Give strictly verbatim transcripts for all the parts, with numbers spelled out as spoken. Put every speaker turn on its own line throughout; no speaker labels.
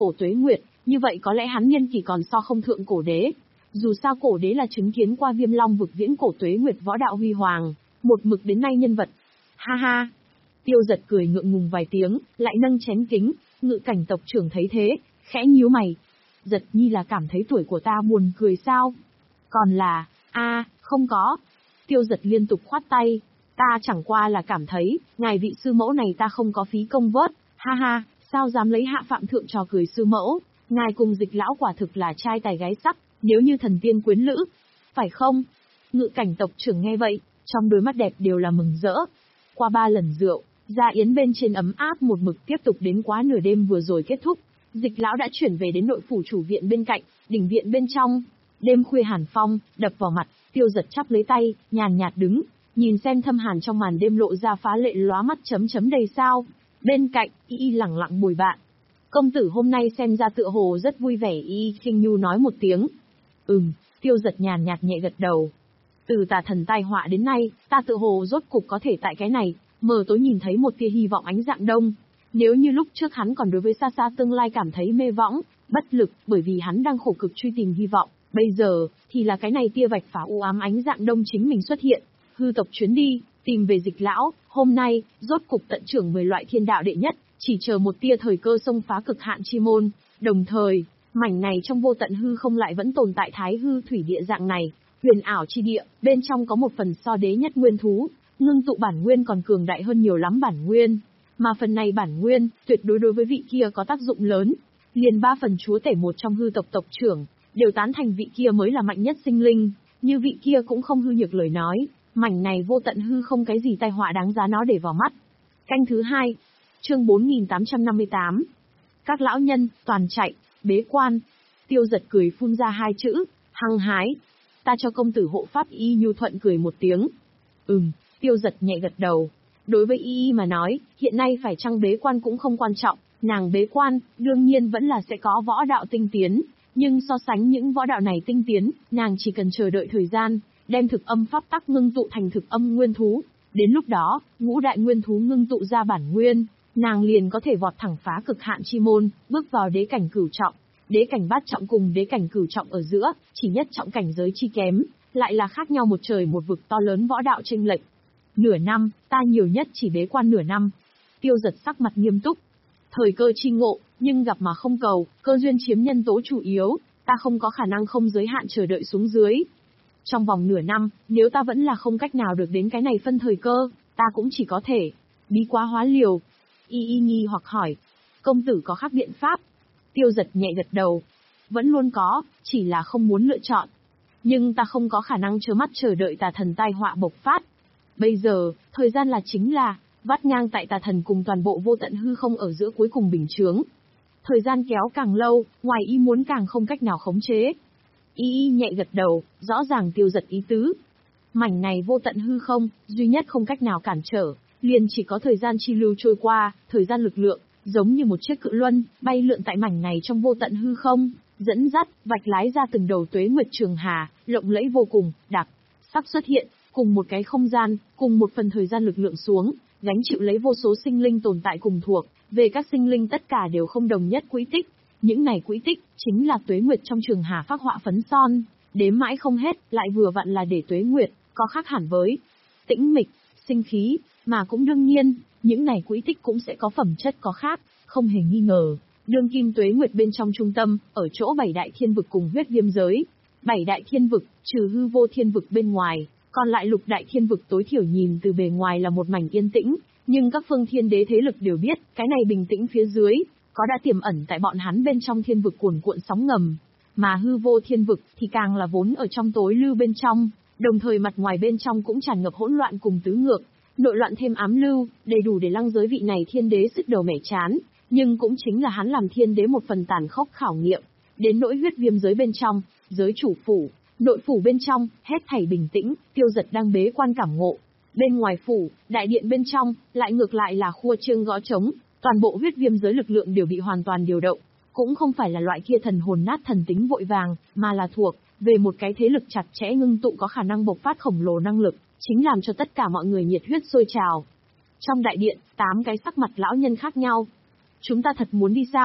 cổ tuế nguyệt, như vậy có lẽ hắn niên kỷ còn so không thượng cổ đế. Dù sao cổ đế là chứng kiến qua Viêm Long vực viễn cổ tuế nguyệt võ đạo huy hoàng, một mực đến nay nhân vật. Ha ha. Tiêu Giật cười ngượng ngùng vài tiếng, lại nâng chén kính, Ngự Cảnh tộc trưởng thấy thế, khẽ nhíu mày. Giật Nhi là cảm thấy tuổi của ta buồn cười sao? Còn là, a, không có. Tiêu Giật liên tục khoát tay, ta chẳng qua là cảm thấy, ngài vị sư mẫu này ta không có phí công vớt, ha ha, sao dám lấy hạ phạm thượng trò cười sư mẫu, ngài cùng Dịch lão quả thực là trai tài gái sắc, nếu như thần tiên quyến lữ, phải không? Ngự Cảnh tộc trưởng nghe vậy, trong đôi mắt đẹp đều là mừng rỡ. Qua ba lần rượu, gia yến bên trên ấm áp một mực tiếp tục đến quá nửa đêm vừa rồi kết thúc. Dịch lão đã chuyển về đến nội phủ chủ viện bên cạnh, đỉnh viện bên trong. Đêm khuya hàn phong, đập vào mặt, Tiêu Giật chắp lấy tay, nhàn nhạt đứng, nhìn xem thâm hàn trong màn đêm lộ ra phá lệ lóa mắt chấm chấm đầy sao. Bên cạnh, Y Y lẳng lặng bồi bạn. Công tử hôm nay xem ra tựa hồ rất vui vẻ. Y Y khinh nhu nói một tiếng. Ừm, Tiêu Giật nhàn nhạt nhẹ gật đầu. Từ tà thần tai họa đến nay, ta tựa hồ rốt cục có thể tại cái này, mờ tối nhìn thấy một tia hy vọng ánh dạng đông. Nếu như lúc trước hắn còn đối với xa xa tương lai cảm thấy mê võng, bất lực, bởi vì hắn đang khổ cực truy tìm hy vọng, bây giờ, thì là cái này tia vạch phá u ám ánh dạng đông chính mình xuất hiện. Hư tộc chuyến đi, tìm về Dịch lão, hôm nay, rốt cục tận trưởng mười loại thiên đạo đệ nhất, chỉ chờ một tia thời cơ xông phá cực hạn chi môn, đồng thời, mảnh này trong vô tận hư không lại vẫn tồn tại thái hư thủy địa dạng này, huyền ảo chi địa, bên trong có một phần so đế nhất nguyên thú, ngưng tụ bản nguyên còn cường đại hơn nhiều lắm bản nguyên. Mà phần này bản nguyên, tuyệt đối đối với vị kia có tác dụng lớn. Liền ba phần chúa tể một trong hư tộc tộc trưởng, đều tán thành vị kia mới là mạnh nhất sinh linh, như vị kia cũng không hư nhược lời nói, mảnh này vô tận hư không cái gì tai họa đáng giá nó để vào mắt. Canh thứ hai, chương bốn nghìn tám trăm năm mươi tám. Các lão nhân, toàn chạy, bế quan. Tiêu Giật cười phun ra hai chữ, hăng hái. Ta cho công tử hộ pháp Y nhu thuận cười một tiếng. Ừm, Tiêu Giật nhẹ gật đầu. Đối với Y Y mà nói, hiện nay phải chăng bế quan cũng không quan trọng, nàng bế quan, đương nhiên vẫn là sẽ có võ đạo tinh tiến, nhưng so sánh những võ đạo này tinh tiến, nàng chỉ cần chờ đợi thời gian, đem thực âm pháp tắc ngưng tụ thành thực âm nguyên thú. Đến lúc đó, ngũ đại nguyên thú ngưng tụ ra bản nguyên, nàng liền có thể vọt thẳng phá cực hạn chi môn, bước vào đế cảnh cửu trọng. Đế cảnh bát trọng cùng đế cảnh cửu trọng ở giữa, chỉ nhất trọng cảnh giới chi kém, lại là khác nhau một trời một vực to lớn võ đạo chênh lệch. Nửa năm, ta nhiều nhất chỉ bế quan nửa năm. Tiêu Giật sắc mặt nghiêm túc. Thời cơ chi ngộ, nhưng gặp mà không cầu, cơ duyên chiếm nhân tố chủ yếu, ta không có khả năng không giới hạn chờ đợi xuống dưới. Trong vòng nửa năm, nếu ta vẫn là không cách nào được đến cái này phân thời cơ, ta cũng chỉ có thể bí quá hóa liều. Y Y nghi hoặc hỏi, công tử có khác biện pháp? Tiêu Giật nhẹ gật đầu. Vẫn luôn có, chỉ là không muốn lựa chọn. Nhưng ta không có khả năng trơ mắt chờ đợi tà thần tai họa bộc phát. Bây giờ, thời gian là chính là, vắt ngang tại tà thần cùng toàn bộ vô tận hư không ở giữa cuối cùng bình chướng. Thời gian kéo càng lâu, ngoài ý muốn càng không cách nào khống chế. Y Y nhẹ gật đầu, rõ ràng Tiêu Giật ý tứ. Mảnh này vô tận hư không, duy nhất không cách nào cản trở, liền chỉ có thời gian chi lưu trôi qua, thời gian lực lượng, giống như một chiếc cự luân, bay lượn tại mảnh này trong vô tận hư không, dẫn dắt, vạch lái ra từng đầu tuế nguyệt trường hà, lộng lẫy vô cùng, đặc sắc xuất hiện, cùng một cái không gian, cùng một phần thời gian lực lượng xuống, gánh chịu lấy vô số sinh linh tồn tại cùng thuộc, về các sinh linh tất cả đều không đồng nhất quỹ tích. Những này quỹ tích, chính là tuế nguyệt trong trường hà phác họa phấn son, đếm mãi không hết, lại vừa vặn là để tuế nguyệt, có khác hẳn với tĩnh mịch, sinh khí, mà cũng đương nhiên, những này quỹ tích cũng sẽ có phẩm chất có khác, không hề nghi ngờ. Đương kim tuế nguyệt bên trong trung tâm, ở chỗ bảy đại thiên vực cùng huyết viêm giới. Bảy đại thiên vực, trừ hư vô thiên vực bên ngoài, còn lại lục đại thiên vực tối thiểu nhìn từ bề ngoài là một mảnh yên tĩnh, nhưng các phương thiên đế thế lực đều biết, cái này bình tĩnh phía dưới, có đã tiềm ẩn tại bọn hắn bên trong thiên vực cuồn cuộn sóng ngầm. Mà hư vô thiên vực thì càng là vốn ở trong tối lưu bên trong, đồng thời mặt ngoài bên trong cũng tràn ngập hỗn loạn cùng tứ ngược, nội loạn thêm ám lưu, đầy đủ để lăng giới vị này thiên đế sứt đầu mẻ chán, nhưng cũng chính là hắn làm thiên đế một phần tàn khốc khảo nghiệm. Đến nỗi huyết viêm giới bên trong, giới chủ phủ, nội phủ bên trong, hết thảy bình tĩnh, Tiêu Giật đang bế quan cảm ngộ. Bên ngoài phủ, đại điện bên trong, lại ngược lại là khua chiêng gõ trống, toàn bộ huyết viêm giới lực lượng đều bị hoàn toàn điều động, cũng không phải là loại kia thần hồn nát thần tính vội vàng, mà là thuộc về một cái thế lực chặt chẽ ngưng tụ có khả năng bộc phát khổng lồ năng lực, chính làm cho tất cả mọi người nhiệt huyết sôi trào. Trong đại điện, tám cái sắc mặt lão nhân khác nhau. Chúng ta thật muốn đi sao?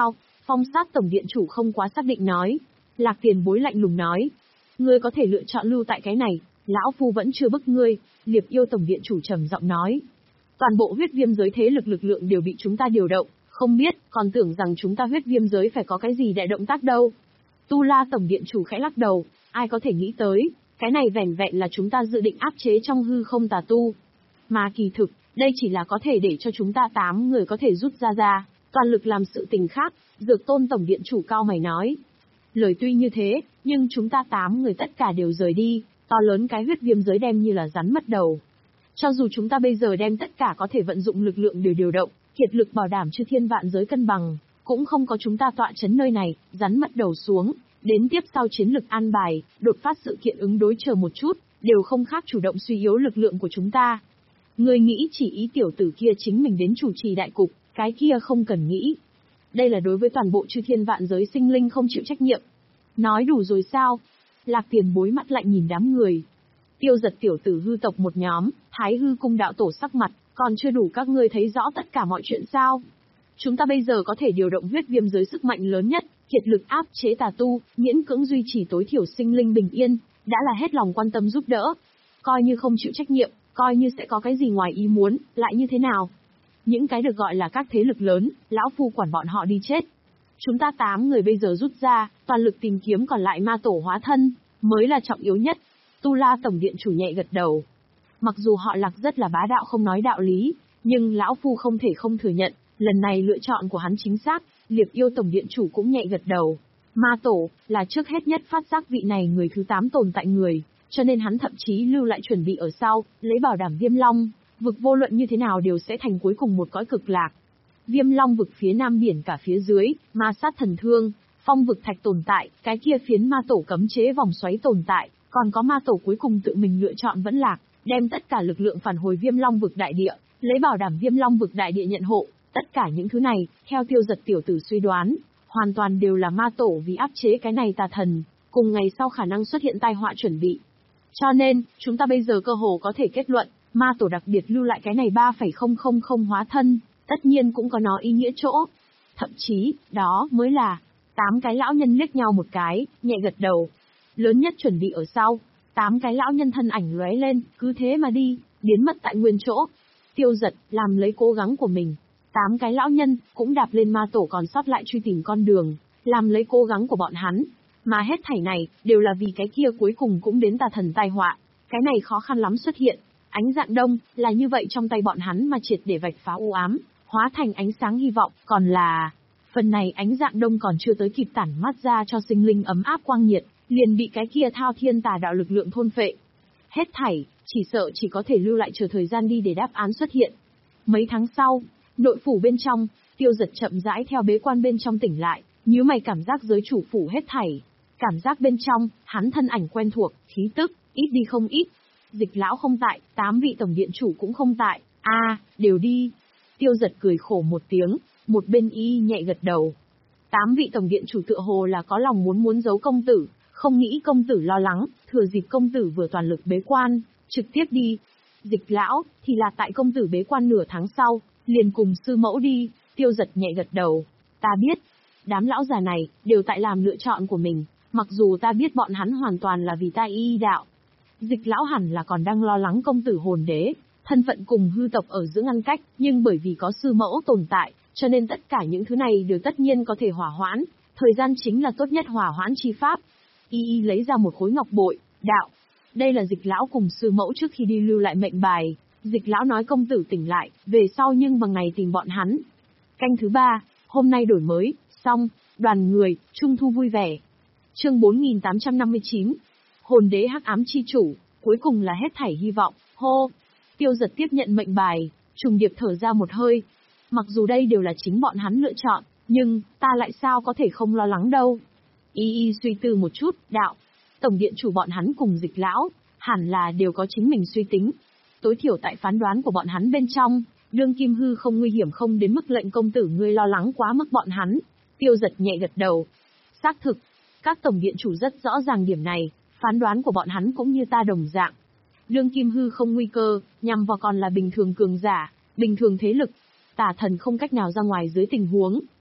Phong sát tổng điện chủ không quá xác định nói. Lạc Tiền Bối lạnh lùng nói. Ngươi có thể lựa chọn lưu tại cái này, lão phu vẫn chưa bức ngươi, Liệp Yêu tổng điện chủ trầm giọng nói. Toàn bộ huyết viêm giới thế lực lực lượng đều bị chúng ta điều động, không biết, còn tưởng rằng chúng ta huyết viêm giới phải có cái gì đại động tác đâu. Tu La tổng điện chủ khẽ lắc đầu, ai có thể nghĩ tới, cái này vẻn vẹn là chúng ta dự định áp chế trong hư không tà tu. Mà kỳ thực, đây chỉ là có thể để cho chúng ta tám người có thể rút ra ra, toàn lực làm sự tình khác, Dược Tôn tổng điện chủ cao mày nói. Lời tuy như thế, nhưng chúng ta tám người tất cả đều rời đi, to lớn cái huyết viêm giới đem như là rắn mất đầu. Cho dù chúng ta bây giờ đem tất cả có thể vận dụng lực lượng đều điều động, kiệt lực bảo đảm chư thiên vạn giới cân bằng, cũng không có chúng ta tọa chấn nơi này, rắn mất đầu xuống, đến tiếp sau chiến lực an bài, đột phát sự kiện ứng đối chờ một chút, đều không khác chủ động suy yếu lực lượng của chúng ta. Người nghĩ chỉ ý tiểu tử kia chính mình đến chủ trì đại cục, cái kia không cần nghĩ. Đây là đối với toàn bộ chư thiên vạn giới sinh linh không chịu trách nhiệm. Nói đủ rồi sao? Lạc Tiền Bối mắt lạnh nhìn đám người. Tiêu Giật tiểu tử hư tộc một nhóm, Thái Hư cung đạo tổ sắc mặt, còn chưa đủ các ngươi thấy rõ tất cả mọi chuyện sao? Chúng ta bây giờ có thể điều động huyết viêm giới sức mạnh lớn nhất, kiệt lực áp chế tà tu, miễn cưỡng duy trì tối thiểu sinh linh bình yên, đã là hết lòng quan tâm giúp đỡ. Coi như không chịu trách nhiệm, coi như sẽ có cái gì ngoài ý muốn, lại như thế nào? Những cái được gọi là các thế lực lớn, lão phu quản bọn họ đi chết. Chúng ta tám người bây giờ rút ra, toàn lực tìm kiếm còn lại ma tổ hóa thân, mới là trọng yếu nhất. Tu La tổng điện chủ nhẹ gật đầu. Mặc dù họ Lạc rất là bá đạo không nói đạo lý, nhưng lão phu không thể không thừa nhận, lần này lựa chọn của hắn chính xác, Liệp Yêu tổng điện chủ cũng nhẹ gật đầu. Ma tổ, là trước hết nhất phát giác vị này người thứ tám tồn tại người, cho nên hắn thậm chí lưu lại chuẩn bị ở sau, lấy bảo đảm Viêm Long, vực vô luận như thế nào đều sẽ thành cuối cùng một cõi cực lạc. Viêm Long vực phía nam biển cả phía dưới, ma sát thần thương, phong vực thạch tồn tại, cái kia phiến ma tổ cấm chế vòng xoáy tồn tại, còn có ma tổ cuối cùng tự mình lựa chọn vẫn lạc, đem tất cả lực lượng phản hồi Viêm Long vực đại địa, lấy bảo đảm Viêm Long vực đại địa nhận hộ. Tất cả những thứ này, theo Tiêu Giật tiểu tử suy đoán, hoàn toàn đều là ma tổ vì áp chế cái này tà thần, cùng ngày sau khả năng xuất hiện tai họa chuẩn bị. Cho nên, chúng ta bây giờ cơ hồ có thể kết luận, ma tổ đặc biệt lưu lại cái này ba phẩy không không không hóa thân, tất nhiên cũng có nó ý nghĩa chỗ. Thậm chí, đó mới là, tám cái lão nhân liếc nhau một cái, nhẹ gật đầu. Lớn nhất chuẩn bị ở sau, tám cái lão nhân thân ảnh lóe lên, cứ thế mà đi, biến mất tại nguyên chỗ. Tiêu Giật, làm lấy cố gắng của mình. Tám cái lão nhân, cũng đạp lên ma tổ còn sót lại truy tìm con đường, làm lấy cố gắng của bọn hắn. Mà hết thảy này, đều là vì cái kia cuối cùng cũng đến tà thần tai họa. Cái này khó khăn lắm xuất hiện. Ánh dạng đông, là như vậy trong tay bọn hắn mà triệt để vạch phá u ám, hóa thành ánh sáng hy vọng, còn là... Phần này ánh dạng đông còn chưa tới kịp tản mắt ra cho sinh linh ấm áp quang nhiệt, liền bị cái kia thao thiên tà đạo lực lượng thôn phệ. Hết thảy, chỉ sợ chỉ có thể lưu lại chờ thời gian đi để đáp án xuất hiện. Mấy tháng sau, nội phủ bên trong, Tiêu Giật chậm rãi theo bế quan bên trong tỉnh lại, nhíu mày cảm giác giới chủ phủ hết thảy. Cảm giác bên trong, hắn thân ảnh quen thuộc, khí tức, ít đi không ít. Dịch lão không tại, tám vị tổng điện chủ cũng không tại, a à, đều đi. Tiêu Giật cười khổ một tiếng, một bên y nhẹ gật đầu. Tám vị tổng điện chủ tựa hồ là có lòng muốn muốn giấu công tử, không nghĩ công tử lo lắng, thừa dịp công tử vừa toàn lực bế quan, trực tiếp đi. Dịch lão, thì là tại công tử bế quan nửa tháng sau, liền cùng sư mẫu đi. Tiêu Giật nhẹ gật đầu. Ta biết, đám lão già này, đều tại làm lựa chọn của mình, mặc dù ta biết bọn hắn hoàn toàn là vì ta y đạo. Dịch lão hẳn là còn đang lo lắng công tử hồn đế, thân phận cùng hư tộc ở giữa ngăn cách, nhưng bởi vì có sư mẫu tồn tại, cho nên tất cả những thứ này đều tất nhiên có thể hỏa hoãn, thời gian chính là tốt nhất hỏa hoãn chi pháp. Y y lấy ra một khối ngọc bội, đạo. Đây là dịch lão cùng sư mẫu trước khi đi lưu lại mệnh bài, dịch lão nói công tử tỉnh lại, về sau nhưng bằng ngày tìm bọn hắn. Canh thứ ba, hôm nay đổi mới, xong, đoàn người, trung thu vui vẻ. Chương bốn nghìn tám trăm năm mươi chín, hồn đế hắc ám chi chủ, cuối cùng là hết thảy hy vọng, hô. Tiêu Giật tiếp nhận mệnh bài, trùng điệp thở ra một hơi. Mặc dù đây đều là chính bọn hắn lựa chọn, nhưng, ta lại sao có thể không lo lắng đâu. Y y suy tư một chút, đạo. Tổng điện chủ bọn hắn cùng dịch lão, hẳn là đều có chính mình suy tính. Tối thiểu tại phán đoán của bọn hắn bên trong, đương kim hư không nguy hiểm không đến mức lệnh công tử ngươi lo lắng quá mức bọn hắn. Tiêu Giật nhẹ gật đầu. Xác thực, các tổng điện chủ rất rõ ràng điểm này, phán đoán của bọn hắn cũng như ta đồng dạng. Đương kim hư không nguy cơ, nhằm vào còn là bình thường cường giả, bình thường thế lực. Tà thần không cách nào ra ngoài dưới tình huống,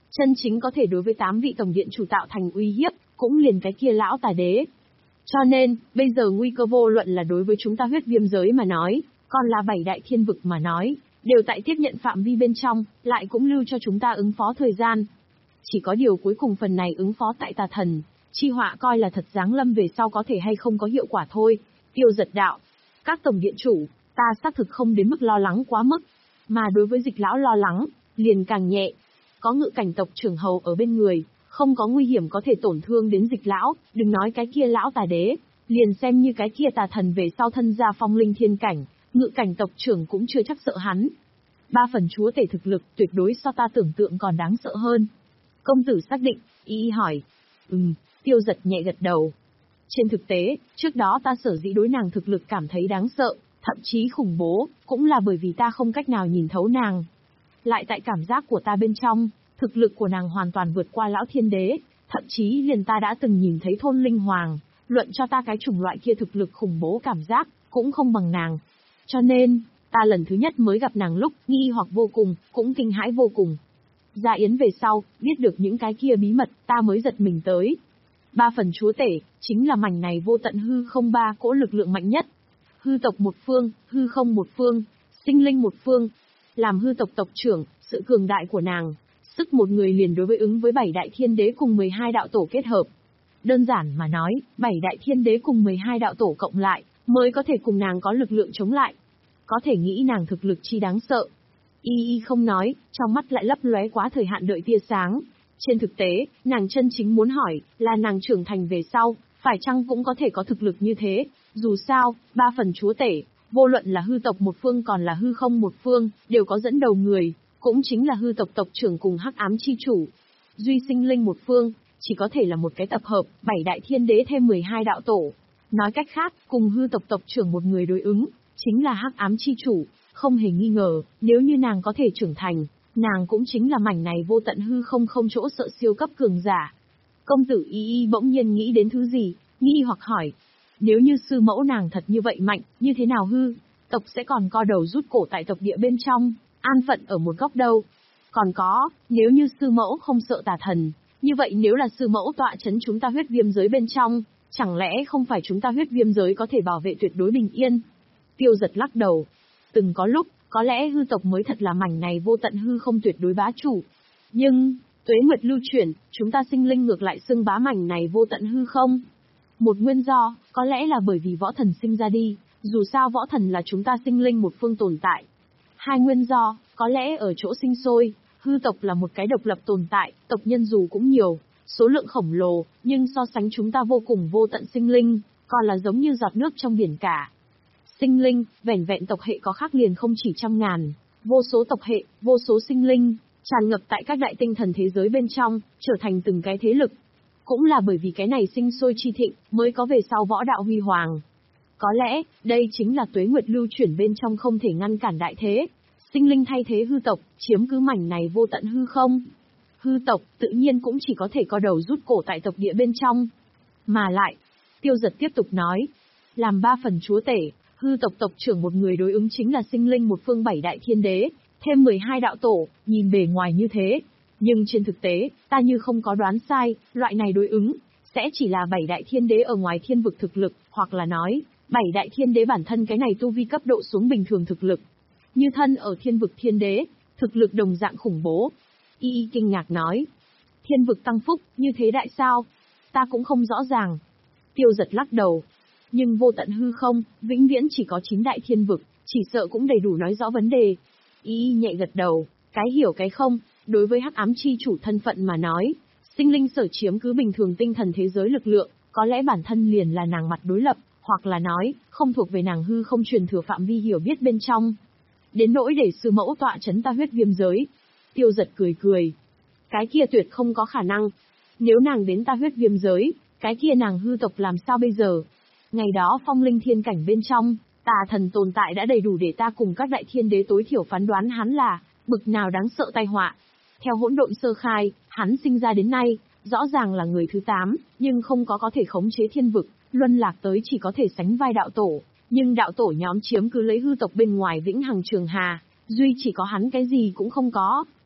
Chân chính có thể đối với tám vị tổng điện chủ tạo thành uy hiếp, cũng liền cái kia lão tà đế. Cho nên, bây giờ nguy cơ vô luận là đối với chúng ta huyết viêm giới mà nói, còn là bảy đại thiên vực mà nói, đều tại tiếp nhận phạm vi bên trong, lại cũng lưu cho chúng ta ứng phó thời gian. Chỉ có điều cuối cùng phần này ứng phó tại tà thần, chi họa coi là thật giáng lâm về sau có thể hay không có hiệu quả thôi. Tiêu Giật đạo, các tổng điện chủ, ta xác thực không đến mức lo lắng quá mức, mà đối với Dịch lão lo lắng, liền càng nhẹ. Có ngự cảnh tộc trưởng hầu ở bên người, không có nguy hiểm có thể tổn thương đến Dịch lão, đừng nói cái kia lão tà đế, liền xem như cái kia tà thần về sau thân ra phong linh thiên cảnh, ngự cảnh tộc trưởng cũng chưa chắc sợ hắn. Ba phần chúa tể thực lực tuyệt đối so ta tưởng tượng còn đáng sợ hơn. Công tử xác định, y y hỏi. Ừm, Tiêu Giật nhẹ gật đầu. Trên thực tế, trước đó ta sở dĩ đối nàng thực lực cảm thấy đáng sợ, thậm chí khủng bố, cũng là bởi vì ta không cách nào nhìn thấu nàng. Lại tại cảm giác của ta bên trong, thực lực của nàng hoàn toàn vượt qua lão thiên đế, thậm chí liền ta đã từng nhìn thấy thôn linh hoàng, luận cho ta cái chủng loại kia thực lực khủng bố cảm giác, cũng không bằng nàng. Cho nên, ta lần thứ nhất mới gặp nàng lúc nghi hoặc vô cùng, cũng kinh hãi vô cùng. Ra yến về sau, biết được những cái kia bí mật, ta mới giật mình tới. Ba phần chúa tể, chính là mảnh này vô tận hư không ba cỗ lực lượng mạnh nhất. Hư tộc một phương, hư không một phương, sinh linh một phương. Làm hư tộc tộc trưởng, sự cường đại của nàng, sức một người liền đối với ứng với bảy đại thiên đế cùng mười hai đạo tổ kết hợp. Đơn giản mà nói, bảy đại thiên đế cùng mười hai đạo tổ cộng lại, mới có thể cùng nàng có lực lượng chống lại. Có thể nghĩ nàng thực lực chi đáng sợ. Y y không nói, trong mắt lại lấp lóe quá thời hạn đợi tia sáng. Trên thực tế, nàng chân chính muốn hỏi, là nàng trưởng thành về sau, phải chăng cũng có thể có thực lực như thế. Dù sao, ba phần chúa tể, vô luận là hư tộc một phương còn là hư không một phương, đều có dẫn đầu người, cũng chính là hư tộc tộc trưởng cùng hắc ám chi chủ. Duy sinh linh một phương, chỉ có thể là một cái tập hợp, bảy đại thiên đế thêm mười hai đạo tổ. Nói cách khác, cùng hư tộc tộc trưởng một người đối ứng, chính là hắc ám chi chủ. Không hề nghi ngờ, nếu như nàng có thể trưởng thành, nàng cũng chính là mảnh này vô tận hư không không chỗ sợ siêu cấp cường giả. Công tử y y bỗng nhiên nghĩ đến thứ gì, nghi hoặc hỏi. Nếu như sư mẫu nàng thật như vậy mạnh, như thế nào hư? Tộc sẽ còn co đầu rút cổ tại tộc địa bên trong, an phận ở một góc đâu. Còn có, nếu như sư mẫu không sợ tà thần, như vậy nếu là sư mẫu tọa chấn chúng ta huyết viêm giới bên trong, chẳng lẽ không phải chúng ta huyết viêm giới có thể bảo vệ tuyệt đối bình yên? Tiêu Giật lắc đầu. Từng có lúc, có lẽ hư tộc mới thật là mảnh này vô tận hư không tuyệt đối bá chủ. Nhưng, tuế nguyệt lưu chuyển, chúng ta sinh linh ngược lại xưng bá mảnh này vô tận hư không. Một nguyên do, có lẽ là bởi vì võ thần sinh ra đi, dù sao võ thần là chúng ta sinh linh một phương tồn tại. Hai nguyên do, có lẽ ở chỗ sinh sôi, hư tộc là một cái độc lập tồn tại, tộc nhân dù cũng nhiều, số lượng khổng lồ, nhưng so sánh chúng ta vô cùng vô tận sinh linh, còn là giống như giọt nước trong biển cả. Sinh linh, vẻn vẹn tộc hệ có khác liền không chỉ trăm ngàn, vô số tộc hệ, vô số sinh linh, tràn ngập tại các đại tinh thần thế giới bên trong, trở thành từng cái thế lực. Cũng là bởi vì cái này sinh sôi chi thịnh, mới có về sau võ đạo huy hoàng. Có lẽ, đây chính là tuế nguyệt lưu chuyển bên trong không thể ngăn cản đại thế. Sinh linh thay thế hư tộc, chiếm cứ mảnh này vô tận hư không. Hư tộc, tự nhiên cũng chỉ có thể co đầu rút cổ tại tộc địa bên trong. Mà lại, Tiêu Giật tiếp tục nói, làm ba phần chúa tể, hư tộc tộc trưởng một người đối ứng chính là sinh linh một phương bảy đại thiên đế, thêm mười hai đạo tổ, nhìn bề ngoài như thế. Nhưng trên thực tế, ta như không có đoán sai, loại này đối ứng, sẽ chỉ là bảy đại thiên đế ở ngoài thiên vực thực lực, hoặc là nói, bảy đại thiên đế bản thân cái này tu vi cấp độ xuống bình thường thực lực. Như thân ở thiên vực thiên đế, thực lực đồng dạng khủng bố. Y y kinh ngạc nói, thiên vực tăng phúc, như thế đại sao? Ta cũng không rõ ràng. Tiêu Giật lắc đầu. Nhưng vô tận hư không, vĩnh viễn chỉ có chín đại thiên vực, chỉ sợ cũng đầy đủ nói rõ vấn đề. Y y nhẹ gật đầu, cái hiểu cái không, đối với hắc ám chi chủ thân phận mà nói, sinh linh sở chiếm cứ bình thường tinh thần thế giới lực lượng, có lẽ bản thân liền là nàng mặt đối lập, hoặc là nói, không thuộc về nàng hư không truyền thừa phạm vi hiểu biết bên trong. Đến nỗi để sư mẫu tọa chấn ta huyết viêm giới. Tiêu Giật cười cười. Cái kia tuyệt không có khả năng. Nếu nàng đến ta huyết viêm giới, cái kia nàng hư tộc làm sao bây giờ? Ngày đó phong linh thiên cảnh bên trong, tà thần tồn tại đã đầy đủ để ta cùng các đại thiên đế tối thiểu phán đoán hắn là bực nào đáng sợ tai họa. Theo hỗn độn sơ khai, hắn sinh ra đến nay, rõ ràng là người thứ tám, nhưng không có có thể khống chế thiên vực, luân lạc tới chỉ có thể sánh vai đạo tổ. Nhưng đạo tổ nhóm chiếm cứ lấy hư tộc bên ngoài vĩnh hằng trường hà, duy chỉ có hắn cái gì cũng không có.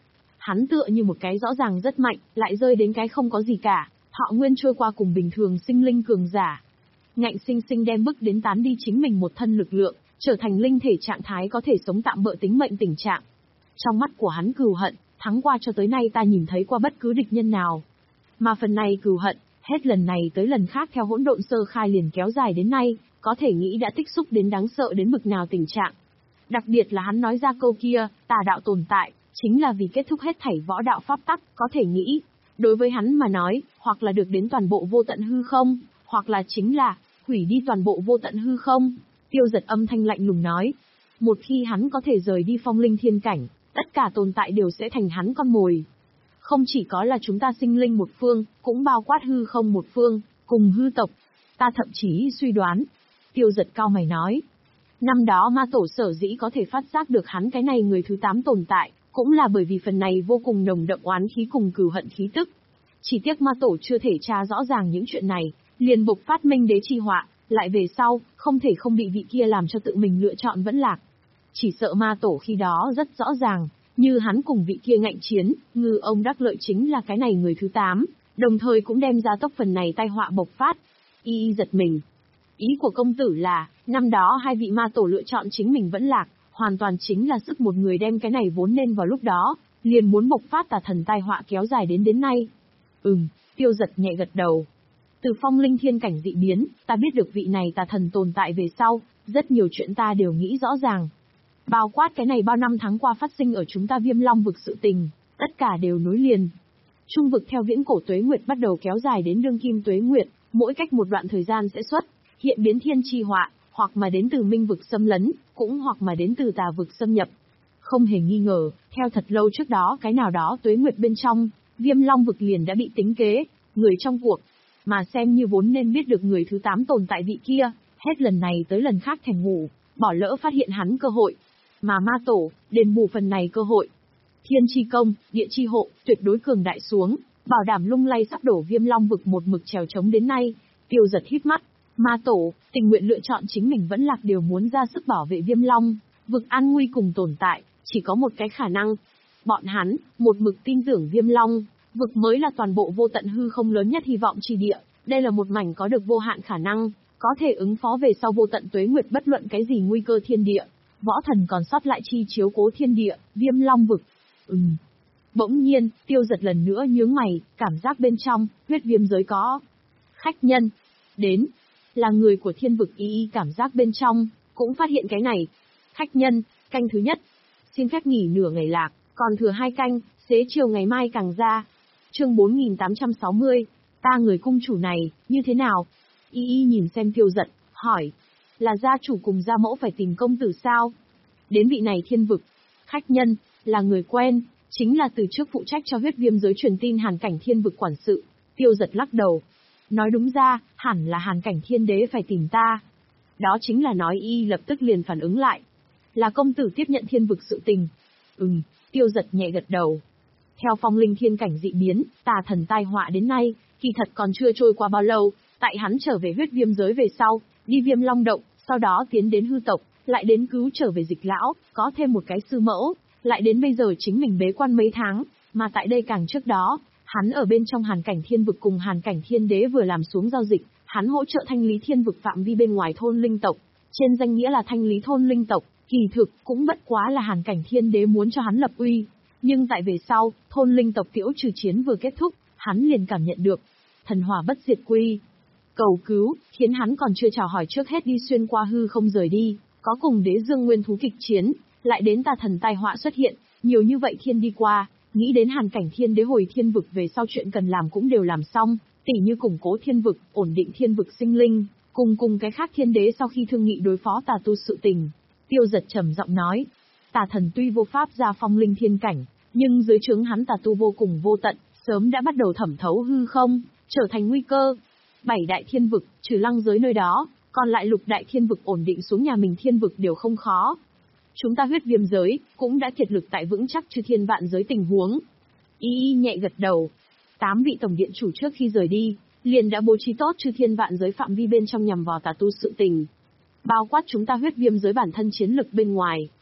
Hắn tựa như một cái rõ ràng rất mạnh, lại rơi đến cái không có gì cả, thọ nguyên trôi qua cùng bình thường sinh linh cường giả. Ngạnh sinh sinh đem bức đến tán đi chính mình một thân lực lượng, trở thành linh thể trạng thái có thể sống tạm bợ tính mệnh tình trạng. Trong mắt của hắn cừu hận, thắng qua cho tới nay ta nhìn thấy qua bất cứ địch nhân nào. Mà phần này cừu hận, hết lần này tới lần khác theo hỗn độn sơ khai liền kéo dài đến nay, có thể nghĩ đã tích xúc đến đáng sợ đến bực nào tình trạng. Đặc biệt là hắn nói ra câu kia, tà đạo tồn tại, chính là vì kết thúc hết thảy võ đạo pháp tắc, có thể nghĩ. Đối với hắn mà nói, hoặc là được đến toàn bộ vô tận hư không, hoặc là chính là, hủy đi toàn bộ vô tận hư không. Tiêu Giật âm thanh lạnh lùng nói. Một khi hắn có thể rời đi phong linh thiên cảnh, tất cả tồn tại đều sẽ thành hắn con mồi. Không chỉ có là chúng ta sinh linh một phương, cũng bao quát hư không một phương, cùng hư tộc. Ta thậm chí suy đoán. Tiêu Giật cao mày nói. Năm đó ma tổ sở dĩ có thể phát giác được hắn cái này người thứ tám tồn tại, cũng là bởi vì phần này vô cùng nồng đậm oán khí cùng cừu hận khí tức. Chỉ tiếc ma tổ chưa thể tra rõ ràng những chuyện này, liền bộc phát minh đế chi họa, lại về sau, không thể không bị vị kia làm cho tự mình lựa chọn vẫn lạc. Chỉ sợ ma tổ khi đó rất rõ ràng, như hắn cùng vị kia ngạnh chiến, ngư ông đắc lợi chính là cái này người thứ tám, đồng thời cũng đem ra tốc phần này tai họa bộc phát. Y y giật mình. Ý của công tử là, năm đó hai vị ma tổ lựa chọn chính mình vẫn lạc, hoàn toàn chính là sức một người đem cái này vốn nên vào lúc đó, liền muốn bộc phát tà thần tai họa kéo dài đến đến nay. Ừm, Tiêu Giật nhẹ gật đầu. Từ phong linh thiên cảnh dị biến, ta biết được vị này tà thần tồn tại về sau, rất nhiều chuyện ta đều nghĩ rõ ràng. Bao quát cái này bao năm tháng qua phát sinh ở chúng ta Viêm Long vực sự tình, tất cả đều nối liền. Trung vực theo viễn cổ tuế nguyệt bắt đầu kéo dài đến đương kim tuế nguyệt, mỗi cách một đoạn thời gian sẽ xuất hiện biến thiên chi họa, hoặc mà đến từ minh vực xâm lấn, cũng hoặc mà đến từ tà vực xâm nhập. Không hề nghi ngờ, theo thật lâu trước đó cái nào đó tuế nguyệt bên trong, Viêm Long vực liền đã bị tính kế, người trong cuộc. Mà xem như vốn nên biết được người thứ tám tồn tại vị kia, hết lần này tới lần khác thèm ngủ, bỏ lỡ phát hiện hắn cơ hội. Mà ma tổ, đền bù phần này cơ hội. Thiên chi công, địa chi hộ, tuyệt đối cường đại xuống, bảo đảm lung lay sắp đổ Viêm Long vực một mực trèo trống đến nay. Tiêu Giật hít mắt. Ma tổ, tình nguyện lựa chọn chính mình vẫn lạc đều muốn ra sức bảo vệ Viêm Long vực an nguy cùng tồn tại, chỉ có một cái khả năng. Bọn hắn, một mực tin tưởng Viêm Long vực mới là toàn bộ vô tận hư không lớn nhất hy vọng chi địa, đây là một mảnh có được vô hạn khả năng, có thể ứng phó về sau vô tận tuế nguyệt bất luận cái gì nguy cơ thiên địa. Võ thần còn sót lại chi chiếu cố thiên địa, Viêm Long vực. Ừm. Bỗng nhiên, Tiêu Giật lần nữa nhướng mày, cảm giác bên trong, huyết viêm giới có khách nhân. Đến. Là người của thiên vực y y cảm giác bên trong, cũng phát hiện cái này. Khách nhân, canh thứ nhất. Xin phép nghỉ nửa ngày lạc, còn thừa hai canh, xế chiều ngày mai càng ra. Chương bốn nghìn tám trăm sáu mươi, ta người cung chủ này, như thế nào? Y y nhìn xem Tiêu Giật, hỏi. Là gia chủ cùng gia mẫu phải tìm công tử sao? Đến vị này thiên vực. Khách nhân, là người quen, chính là từ trước phụ trách cho huyết viêm giới truyền tin Hàn Cảnh thiên vực quản sự. Tiêu Giật lắc đầu. Nói đúng ra, hẳn là Hàn Cảnh thiên đế phải tìm ta. Đó chính là nói y lập tức liền phản ứng lại. Là công tử tiếp nhận thiên vực sự tình. Ừm, Tiêu Giật nhẹ gật đầu. Theo phong linh thiên cảnh dị biến, tà thần tai họa đến nay, kỳ thật còn chưa trôi qua bao lâu, tại hắn trở về huyết viêm giới về sau, đi Viêm Long động, sau đó tiến đến hư tộc, lại đến cứu trở về Dịch lão, có thêm một cái sư mẫu, lại đến bây giờ chính mình bế quan mấy tháng, mà tại đây càng trước đó, hắn ở bên trong Hàn Cảnh thiên vực cùng Hàn Cảnh thiên đế vừa làm xuống giao dịch, hắn hỗ trợ thanh lý thiên vực phạm vi bên ngoài thôn linh tộc, trên danh nghĩa là thanh lý thôn linh tộc, kỳ thực cũng bất quá là Hàn Cảnh thiên đế muốn cho hắn lập uy. Nhưng tại về sau, thôn linh tộc tiễu trừ chiến vừa kết thúc, hắn liền cảm nhận được thần hỏa bất diệt quy. Cầu cứu, khiến hắn còn chưa chào hỏi trước hết đi xuyên qua hư không rời đi, có cùng đế dương nguyên thú kịch chiến, lại đến tà thần tai họa xuất hiện, nhiều như vậy thiên đi qua, nghĩ đến Hàn Cảnh thiên đế hồi thiên vực về sau chuyện cần làm cũng đều làm xong, tỉ như củng cố thiên vực, ổn định thiên vực sinh linh, cùng cùng cái khác thiên đế sau khi thương nghị đối phó tà tu sự tình. Tiêu Giật trầm giọng nói, tà thần tuy vô pháp ra phong linh thiên cảnh, nhưng dưới trướng hắn tà tu vô cùng vô tận, sớm đã bắt đầu thẩm thấu hư không, trở thành nguy cơ. Bảy đại thiên vực, trừ lăng giới nơi đó, còn lại lục đại thiên vực ổn định xuống nhà mình thiên vực đều không khó. Chúng ta huyết viêm giới, cũng đã kiệt lực tại vững chắc chư thiên vạn giới tình huống. Y y nhẹ gật đầu. Tám vị tổng điện chủ trước khi rời đi, liền đã bố trí tốt chư thiên vạn giới phạm vi bên trong nhằm vào tà tu sự tình. Bao quát chúng ta huyết viêm giới bản thân chiến lực bên ngoài,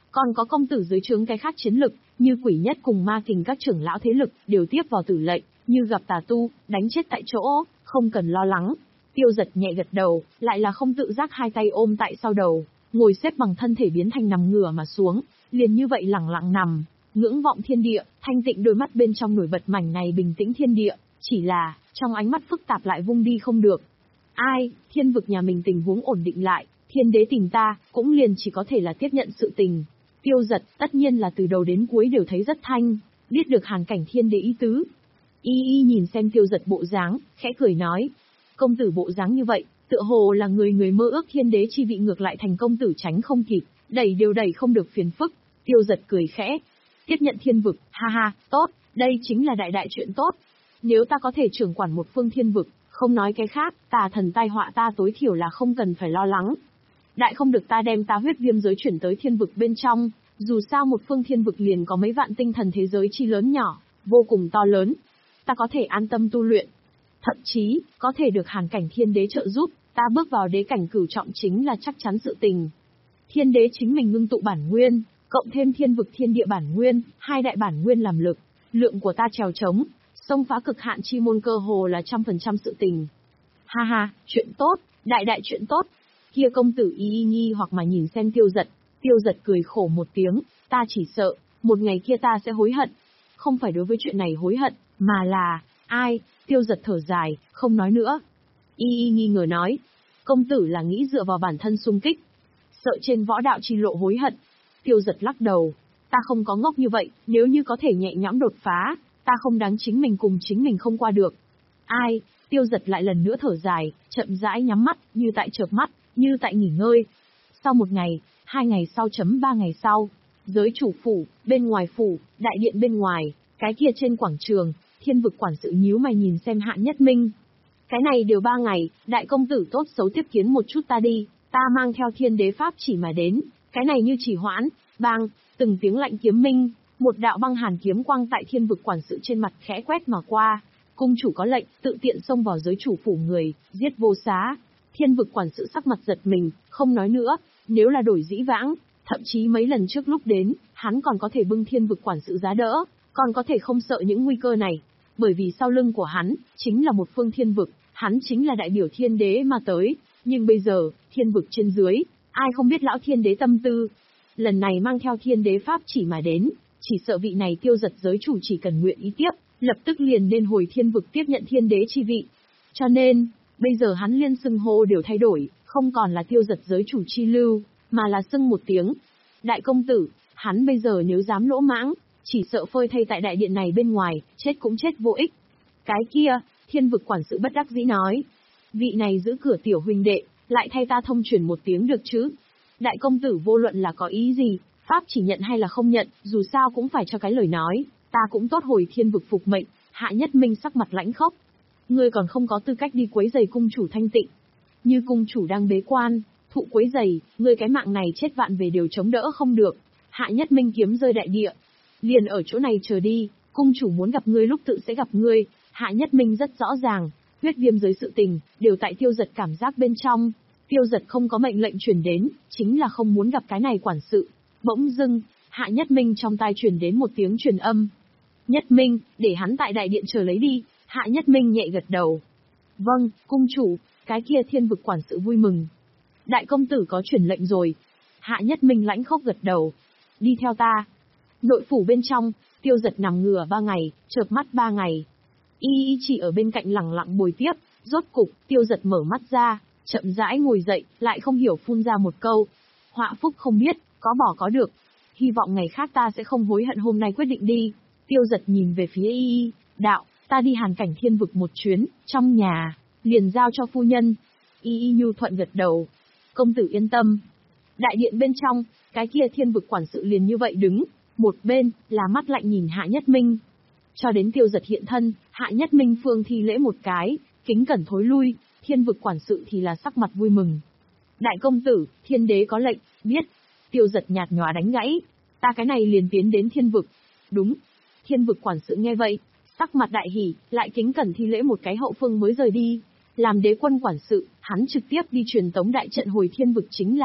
Còn có công tử dưới trướng cái khác chiến lực, như Quỷ Nhất cùng Ma Kình các trưởng lão thế lực, đều tiếp vào tử lệnh, như gặp tà tu, đánh chết tại chỗ, không cần lo lắng. Tiêu Giật nhẹ gật đầu, lại là không tự giác hai tay ôm tại sau đầu, ngồi xếp bằng thân thể biến thành nằm ngửa mà xuống, liền như vậy lẳng lặng nằm, ngưỡng vọng thiên địa, thanh tịnh đôi mắt bên trong nổi bật mảnh này bình tĩnh thiên địa, chỉ là, trong ánh mắt phức tạp lại vung đi không được. Ai, thiên vực nhà mình tình huống ổn định lại, thiên đế tìm ta, cũng liền chỉ có thể là tiếp nhận sự tình. Tiêu Giật, tất nhiên là từ đầu đến cuối đều thấy rất thanh, biết được hàn cảnh thiên đế ý tứ. Y y nhìn xem Tiêu Giật bộ dáng, khẽ cười nói. Công tử bộ dáng như vậy, tựa hồ là người người mơ ước thiên đế chi vị ngược lại thành công tử tránh không kịp, đẩy đều đẩy không được phiền phức. Tiêu Giật cười khẽ. Tiếp nhận thiên vực, ha ha, tốt, đây chính là đại đại chuyện tốt. Nếu ta có thể trưởng quản một phương thiên vực, không nói cái khác, tà thần tai họa ta tối thiểu là không cần phải lo lắng. Đại không được ta đem ta huyết viêm giới chuyển tới thiên vực bên trong, dù sao một phương thiên vực liền có mấy vạn tinh thần thế giới chi lớn nhỏ, vô cùng to lớn. Ta có thể an tâm tu luyện. Thậm chí, có thể được hàn cảnh thiên đế trợ giúp, ta bước vào đế cảnh cửu trọng chính là chắc chắn sự tình. Thiên đế chính mình ngưng tụ bản nguyên, cộng thêm thiên vực thiên địa bản nguyên, hai đại bản nguyên làm lực, lượng của ta trèo trống, xông phá cực hạn chi môn cơ hồ là trăm phần trăm sự tình. Ha ha, chuyện tốt, đại đại chuyện tốt. Kia công tử y y nghi hoặc mà nhìn xem Tiêu Giật, Tiêu Giật cười khổ một tiếng, ta chỉ sợ, một ngày kia ta sẽ hối hận. Không phải đối với chuyện này hối hận, mà là, ai, Tiêu Giật thở dài, không nói nữa. Y y nghi ngờ nói, công tử là nghĩ dựa vào bản thân xung kích, sợ trên võ đạo chi lộ hối hận. Tiêu Giật lắc đầu, ta không có ngốc như vậy, nếu như có thể nhẹ nhõm đột phá, ta không đáng chính mình cùng chính mình không qua được. Ai, Tiêu Giật lại lần nữa thở dài, chậm rãi nhắm mắt, như tại chợp mắt, như tại nghỉ ngơi. Sau một ngày, hai ngày sau chấm ba ngày sau, giới chủ phủ, bên ngoài phủ, đại điện bên ngoài, cái kia trên quảng trường, thiên vực quản sự nhíu mày nhìn xem Hạ Nhất Minh. Cái này đều ba ngày, đại công tử tốt xấu tiếp kiến một chút ta đi, ta mang theo thiên đế pháp chỉ mà đến, cái này như chỉ hoãn, bang, từng tiếng lạnh kiếm minh, một đạo băng hàn kiếm quang tại thiên vực quản sự trên mặt khẽ quét mà qua. Cung chủ có lệnh, tự tiện xông vào giới chủ phủ người, giết vô xá. Thiên vực quản sự sắc mặt giật mình, không nói nữa, nếu là đổi dĩ vãng, thậm chí mấy lần trước lúc đến, hắn còn có thể bưng thiên vực quản sự giá đỡ, còn có thể không sợ những nguy cơ này, bởi vì sau lưng của hắn, chính là một phương thiên vực, hắn chính là đại biểu thiên đế mà tới, nhưng bây giờ, thiên vực trên dưới, ai không biết lão thiên đế tâm tư. Lần này mang theo thiên đế pháp chỉ mà đến, chỉ sợ vị này Tiêu Giật giới chủ chỉ cần nguyện ý tiếp, lập tức liền nên hồi thiên vực tiếp nhận thiên đế chi vị. Cho nên, bây giờ hắn liên xưng hô đều thay đổi, không còn là Tiêu Giật giới chủ chi lưu, mà là xưng một tiếng. Đại công tử, hắn bây giờ nếu dám lỗ mãng, chỉ sợ phơi thay tại đại điện này bên ngoài, chết cũng chết vô ích. Cái kia, thiên vực quản sự bất đắc dĩ nói. Vị này giữ cửa tiểu huynh đệ, lại thay ta thông truyền một tiếng được chứ. Đại công tử vô luận là có ý gì, pháp chỉ nhận hay là không nhận, dù sao cũng phải cho cái lời nói, ta cũng tốt hồi thiên vực phục mệnh. Hạ Nhất Minh sắc mặt lãnh khốc. Ngươi còn không có tư cách đi quấy giày cung chủ thanh tịnh. Như cung chủ đang bế quan, thụ quấy giày, ngươi cái mạng này chết vạn về đều chống đỡ không được. Hạ Nhất Minh kiếm rơi đại địa. Liền ở chỗ này chờ đi, cung chủ muốn gặp ngươi lúc tự sẽ gặp ngươi. Hạ Nhất Minh rất rõ ràng, huyết viêm giới sự tình, đều tại Tiêu Giật cảm giác bên trong. Tiêu Giật không có mệnh lệnh truyền đến, chính là không muốn gặp cái này quản sự. Bỗng dưng, Hạ Nhất Minh trong tai truyền đến một tiếng truyền âm. Nhất Minh, để hắn tại đại điện chờ lấy đi. Hạ Nhất Minh nhẹ gật đầu. Vâng, cung chủ, cái kia thiên vực quản sự vui mừng. Đại công tử có truyền lệnh rồi. Hạ Nhất Minh lãnh khốc gật đầu. Đi theo ta. Nội phủ bên trong, Tiêu Giật nằm ngửa ba ngày, chợp mắt ba ngày. Y y chỉ ở bên cạnh lẳng lặng bồi tiếp, rốt cục, Tiêu Giật mở mắt ra, chậm rãi ngồi dậy, lại không hiểu phun ra một câu. Họa phúc không biết, có bỏ có được. Hy vọng ngày khác ta sẽ không hối hận hôm nay quyết định đi. Tiêu Giật nhìn về phía Y y, đạo, ta đi hàn cảnh thiên vực một chuyến, trong nhà, liền giao cho phu nhân. Y y nhu thuận gật đầu. Công tử yên tâm. Đại điện bên trong, cái kia thiên vực quản sự liền như vậy đứng, một bên, là mắt lạnh nhìn Hạ Nhất Minh. Cho đến Tiêu Giật hiện thân, Hạ Nhất Minh phương thi lễ một cái, kính cẩn thối lui, thiên vực quản sự thì là sắc mặt vui mừng. Đại công tử, thiên đế có lệnh, biết. Tiêu Giật nhạt nhòa đánh gãy, ta cái này liền tiến đến thiên vực. Đúng. Thiên vực quản sự nghe vậy, sắc mặt đại hỉ, lại kính cẩn thi lễ một cái hậu phương mới rời đi. Làm đế quân quản sự, hắn trực tiếp đi truyền tống đại trận hồi thiên vực chính là,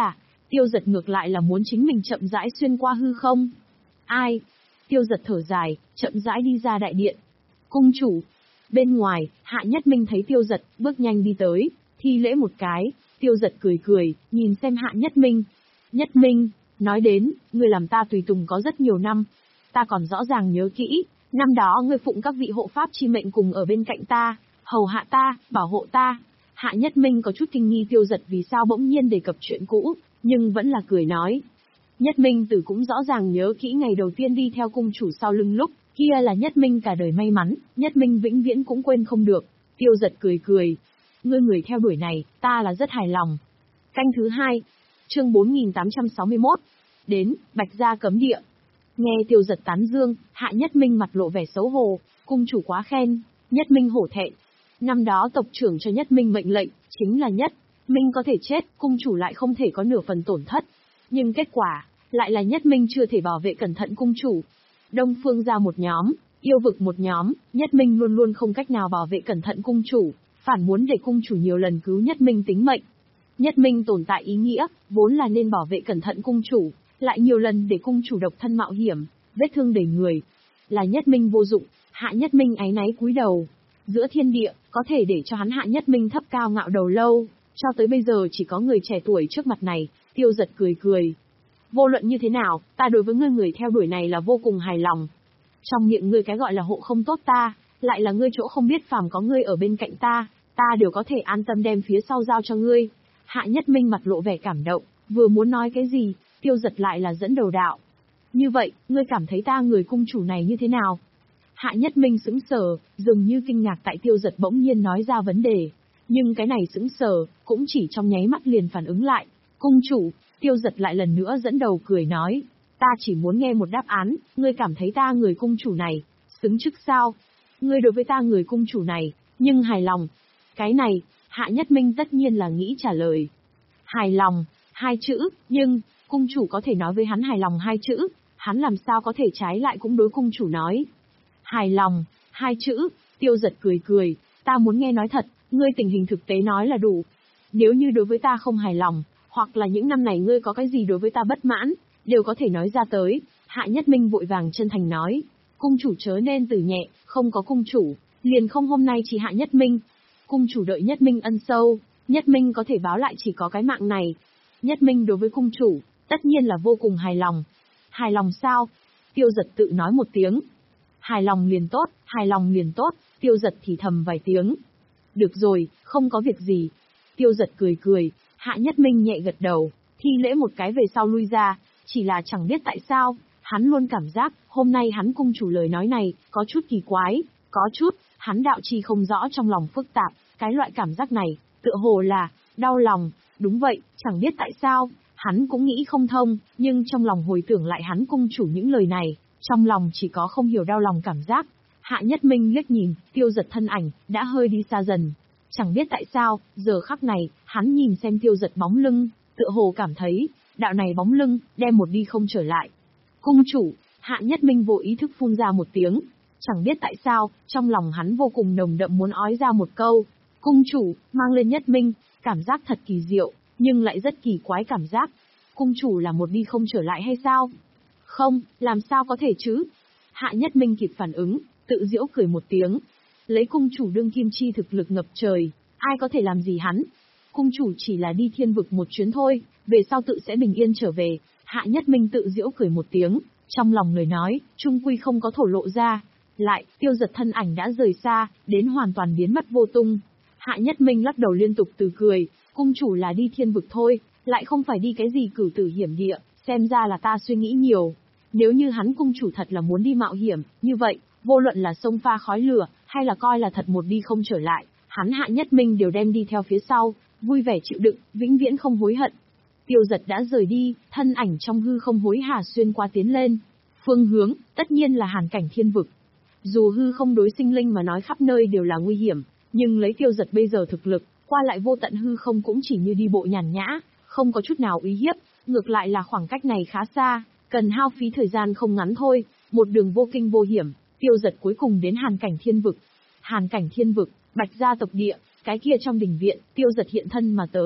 Tiêu Giật ngược lại là muốn chính mình chậm rãi xuyên qua hư không. Ai? Tiêu Giật thở dài, chậm rãi đi ra đại điện. Cung chủ. Bên ngoài, Hạ Nhất Minh thấy Tiêu Giật, bước nhanh đi tới, thi lễ một cái. Tiêu Giật cười cười, nhìn xem Hạ Nhất Minh. Nhất Minh, nói đến, ngươi làm ta tùy tùng có rất nhiều năm. Ta còn rõ ràng nhớ kỹ, năm đó ngươi phụng các vị hộ pháp chi mệnh cùng ở bên cạnh ta, hầu hạ ta, bảo hộ ta. Hạ Nhất Minh có chút kinh nghi Tiêu Giật vì sao bỗng nhiên đề cập chuyện cũ, nhưng vẫn là cười nói. Nhất Minh Tử cũng rõ ràng nhớ kỹ ngày đầu tiên đi theo cung chủ sau lưng lúc, kia là Nhất Minh cả đời may mắn, Nhất Minh vĩnh viễn cũng quên không được. Tiêu Giật cười cười. Ngươi người theo đuổi này, ta là rất hài lòng. Canh thứ hai, chương bốn nghìn tám trăm sáu mươi mốt. Đến, Bạch Gia cấm địa. Nghe Tiêu Giật tán dương, Hạ Nhất Minh mặt lộ vẻ xấu hổ, cung chủ quá khen, Nhất Minh hổ thẹn. Năm đó tộc trưởng cho Nhất Minh mệnh lệnh, chính là Nhất Minh có thể chết, cung chủ lại không thể có nửa phần tổn thất. Nhưng kết quả, lại là Nhất Minh chưa thể bảo vệ cẩn thận cung chủ. Đông Phương ra một nhóm, yêu vực một nhóm, Nhất Minh luôn luôn không cách nào bảo vệ cẩn thận cung chủ, phản muốn để cung chủ nhiều lần cứu Nhất Minh tính mệnh. Nhất Minh tồn tại ý nghĩa, vốn là nên bảo vệ cẩn thận cung chủ, lại nhiều lần để cung chủ độc thân mạo hiểm, vết thương đầy người. Là Nhất Minh vô dụng, Hạ Nhất Minh áy náy cúi đầu. Giữa thiên địa, có thể để cho hắn Hạ Nhất Minh thấp cao ngạo đầu lâu, cho tới bây giờ chỉ có người trẻ tuổi trước mặt này. Tiêu Giật cười cười. Vô luận như thế nào, ta đối với ngươi người theo đuổi này là vô cùng hài lòng. Trong miệng ngươi cái gọi là hộ không tốt ta, lại là ngươi chỗ không biết phàm có ngươi ở bên cạnh ta, ta đều có thể an tâm đem phía sau giao cho ngươi. Hạ Nhất Minh mặt lộ vẻ cảm động, vừa muốn nói cái gì, Tiêu Giật lại là dẫn đầu đạo. Như vậy, ngươi cảm thấy ta người cung chủ này như thế nào? Hạ Nhất Minh sững sờ, dường như kinh ngạc tại Tiêu Giật bỗng nhiên nói ra vấn đề. Nhưng cái này sững sờ, cũng chỉ trong nháy mắt liền phản ứng lại. Cung chủ, Tiêu Giật lại lần nữa dẫn đầu cười nói. Ta chỉ muốn nghe một đáp án, ngươi cảm thấy ta người cung chủ này, xứng chức sao? Ngươi đối với ta người cung chủ này, nhưng hài lòng. Cái này, Hạ Nhất Minh tất nhiên là nghĩ trả lời. Hài lòng, hai chữ, nhưng, cung chủ có thể nói với hắn hài lòng hai chữ, hắn làm sao có thể trái lại cũng đối cung chủ nói. Hài lòng, hai chữ, Tiêu Giật cười cười, ta muốn nghe nói thật, ngươi tình hình thực tế nói là đủ. Nếu như đối với ta không hài lòng, hoặc là những năm này ngươi có cái gì đối với ta bất mãn, đều có thể nói ra tới. Hạ Nhất Minh vội vàng chân thành nói, cung chủ chớ nên từ nhẹ, không có cung chủ, liền không hôm nay chỉ Hạ Nhất Minh. Cung chủ đợi Nhất Minh ân sâu, Nhất Minh có thể báo lại chỉ có cái mạng này. Nhất Minh đối với cung chủ, tất nhiên là vô cùng hài lòng. Hài lòng sao? Tiêu Giật tự nói một tiếng. Hài lòng liền tốt, hài lòng liền tốt, Tiêu Giật thì thầm vài tiếng. Được rồi, không có việc gì. Tiêu Giật cười cười, Hạ Nhất Minh nhẹ gật đầu, thi lễ một cái về sau lui ra, chỉ là chẳng biết tại sao, hắn luôn cảm giác, hôm nay hắn cung chủ lời nói này, có chút kỳ quái, có chút, hắn đạo chi không rõ trong lòng phức tạp, cái loại cảm giác này, tựa hồ là, đau lòng, đúng vậy, chẳng biết tại sao, hắn cũng nghĩ không thông, nhưng trong lòng hồi tưởng lại hắn cung chủ những lời này, trong lòng chỉ có không hiểu đau lòng cảm giác. Hạ Nhất Minh liếc nhìn, Tiêu Giật thân ảnh, đã hơi đi xa dần. Chẳng biết tại sao, giờ khắc này, hắn nhìn xem Tiêu Giật bóng lưng, tựa hồ cảm thấy, đạo này bóng lưng, đem một đi không trở lại. Cung chủ, Hạ Nhất Minh vô ý thức phun ra một tiếng. Chẳng biết tại sao, trong lòng hắn vô cùng nồng đậm muốn ói ra một câu. Cung chủ, mang lên Nhất Minh, cảm giác thật kỳ diệu, nhưng lại rất kỳ quái cảm giác. Cung chủ là một đi không trở lại hay sao? Không, làm sao có thể chứ? Hạ Nhất Minh kịp phản ứng, tự giễu cười một tiếng. Lấy cung chủ đương kim chi thực lực ngập trời, ai có thể làm gì hắn? Cung chủ chỉ là đi thiên vực một chuyến thôi, về sau tự sẽ bình yên trở về. Hạ Nhất Minh tự giễu cười một tiếng, trong lòng lời nói, trung quy không có thổ lộ ra. Lại, Tiêu Giật thân ảnh đã rời xa, đến hoàn toàn biến mất vô tung. Hạ Nhất Minh lắc đầu liên tục từ cười, cung chủ là đi thiên vực thôi, lại không phải đi cái gì cửu tử hiểm địa, xem ra là ta suy nghĩ nhiều. Nếu như hắn cung chủ thật là muốn đi mạo hiểm, như vậy, vô luận là sông pha khói lửa, hay là coi là thật một đi không trở lại, hắn Hạ Nhất Minh đều đem đi theo phía sau, vui vẻ chịu đựng, vĩnh viễn không hối hận. Tiêu Giật đã rời đi, thân ảnh trong hư không hối hả xuyên qua tiến lên. Phương hướng, tất nhiên là hàn cảnh thiên vực. Dù hư không đối sinh linh mà nói khắp nơi đều là nguy hiểm, nhưng lấy Tiêu Giật bây giờ thực lực, qua lại vô tận hư không cũng chỉ như đi bộ nhàn nhã, không có chút nào uy hiếp, ngược lại là khoảng cách này khá xa, cần hao phí thời gian không ngắn thôi, một đường vô kinh vô hiểm, Tiêu Giật cuối cùng đến hàn cảnh thiên vực. Hàn cảnh thiên vực, Bạch Gia tộc địa, cái kia trong đình viện, Tiêu Giật hiện thân mà tới,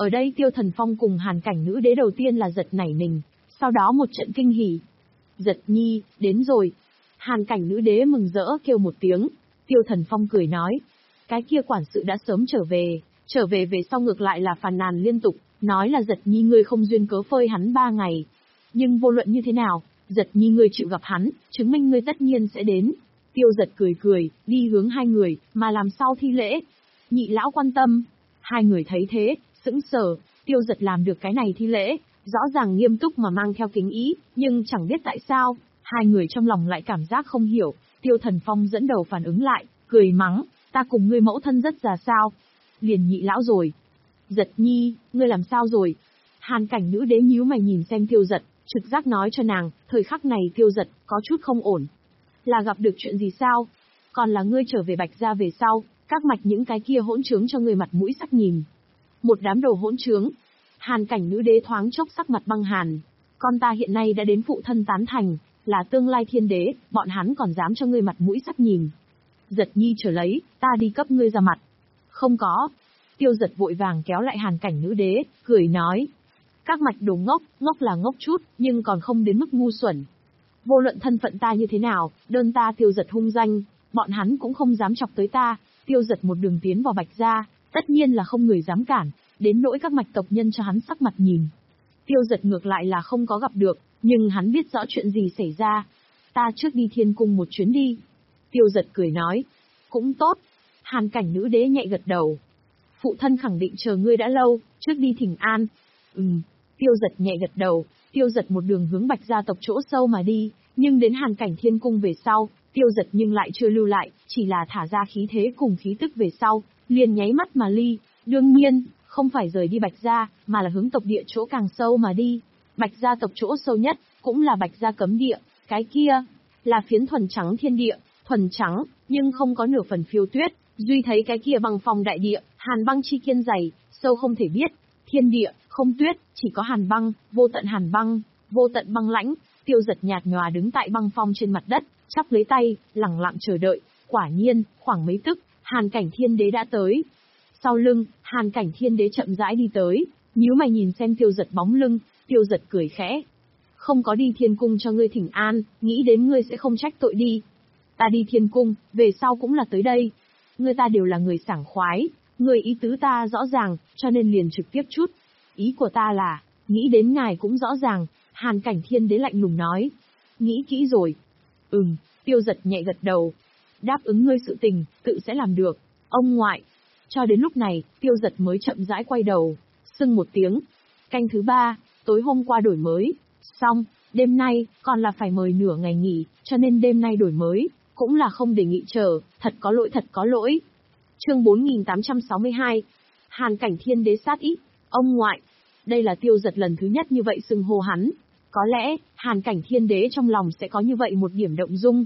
Ở đây Tiêu Thần Phong cùng Hàn Cảnh Nữ Đế đầu tiên là giật nảy mình, sau đó một trận kinh hỉ. Giật nhi, đến rồi. Hàn Cảnh Nữ Đế mừng rỡ kêu một tiếng. Tiêu Thần Phong cười nói. Cái kia quản sự đã sớm trở về, trở về về sau ngược lại là phàn nàn liên tục, nói là Giật nhi ngươi không duyên cớ phơi hắn ba ngày. Nhưng vô luận như thế nào, Giật nhi ngươi chịu gặp hắn, chứng minh ngươi tất nhiên sẽ đến. Tiêu Giật cười cười, đi hướng hai người, mà làm sao thi lễ. Nhị lão quan tâm. Hai người thấy thế, sững sờ. Tiêu Giật làm được cái này thi lễ, rõ ràng nghiêm túc mà mang theo kính ý, nhưng chẳng biết tại sao, hai người trong lòng lại cảm giác không hiểu. Tiêu Thần Phong dẫn đầu phản ứng lại, cười mắng, ta cùng ngươi mẫu thân rất già sao? Liền nhị lão rồi. Giật nhi, ngươi làm sao rồi? Hàn Cảnh Nữ Đế nhíu mày nhìn xem Tiêu Giật, trực giác nói cho nàng, thời khắc này Tiêu Giật có chút không ổn. Là gặp được chuyện gì sao? Còn là ngươi trở về Bạch gia về sau, các mạch những cái kia hỗn trướng cho ngươi mặt mũi sắc nhìn. Một đám đồ hỗn trướng. Hàn Cảnh Nữ Đế thoáng chốc sắc mặt băng hàn. Con ta hiện nay đã đến phụ thân tán thành, là tương lai thiên đế, bọn hắn còn dám cho ngươi mặt mũi sắc nhìn. Giật nhi trở lấy, ta đi cấp ngươi ra mặt. Không có. Tiêu Giật vội vàng kéo lại Hàn Cảnh Nữ Đế, cười nói. Các mạch đồ ngốc, ngốc là ngốc chút, nhưng còn không đến mức ngu xuẩn. Vô luận thân phận ta như thế nào, đơn ta Tiêu Giật hung danh, bọn hắn cũng không dám chọc tới ta. Tiêu Giật một đường tiến vào Bạch gia, tất nhiên là không người dám cản, đến nỗi các mạch tộc nhân cho hắn sắc mặt nhìn. Tiêu Giật ngược lại là không có gặp được, nhưng hắn biết rõ chuyện gì xảy ra. Ta trước đi Thiên Cung một chuyến đi. Tiêu Giật cười nói. Cũng tốt. Hàn Cảnh Nữ Đế nhẹ gật đầu. Phụ thân khẳng định chờ ngươi đã lâu, trước đi thỉnh an. Ừm. Tiêu Giật nhẹ gật đầu. Tiêu Giật một đường hướng Bạch gia tộc chỗ sâu mà đi, nhưng đến Hàn Cảnh Thiên Cung về sau, Tiêu Giật nhưng lại chưa lưu lại, chỉ là thả ra khí thế cùng khí tức về sau, liền nháy mắt mà ly. Đương nhiên, không phải rời đi Bạch gia, mà là hướng tộc địa chỗ càng sâu mà đi. Bạch gia tộc chỗ sâu nhất, cũng là Bạch gia cấm địa, cái kia là phiến thuần trắng thiên địa, thuần trắng, nhưng không có nửa phần phiêu tuyết, duy thấy cái kia băng phong đại địa, hàn băng chi kiên dày, sâu không thể biết. Thiên địa, không tuyết, chỉ có hàn băng, vô tận hàn băng, vô tận băng lãnh. Tiêu Giật nhạt nhòa đứng tại băng phong trên mặt đất, chắp lấy tay, lẳng lặng chờ đợi. Quả nhiên, khoảng mấy tức, Hàn Cảnh Thiên Đế đã tới. Sau lưng, Hàn Cảnh Thiên Đế chậm rãi đi tới, nhíu mày nhìn xem Tiêu Giật bóng lưng, Tiêu Giật cười khẽ. Không có đi Thiên Cung cho ngươi thỉnh an, nghĩ đến ngươi sẽ không trách tội đi. Ta đi Thiên Cung, về sau cũng là tới đây. Ngươi ta đều là người sảng khoái, người ý tứ ta rõ ràng, cho nên liền trực tiếp chút. Ý của ta là, nghĩ đến ngài cũng rõ ràng. Hàn Cảnh Thiên Đế lạnh lùng nói. Nghĩ kỹ rồi. Ừm, Tiêu Giật nhẹ gật đầu. Đáp ứng ngươi sự tình, tự sẽ làm được. Ông ngoại. Cho đến lúc này, Tiêu Giật mới chậm rãi quay đầu, xưng một tiếng. Canh thứ ba, tối hôm qua đổi mới. Xong, đêm nay, còn là phải mời nửa ngày nghỉ, cho nên đêm nay đổi mới, cũng là không để nghị chờ, thật có lỗi thật có lỗi. Chương bốn nghìn tám trăm sáu mươi hai. Hàn Cảnh Thiên Đế sát ý. Ông ngoại. Đây là Tiêu Giật lần thứ nhất như vậy xưng hô hắn. Có lẽ, Hàn Cảnh Thiên Đế trong lòng sẽ có như vậy một điểm động dung.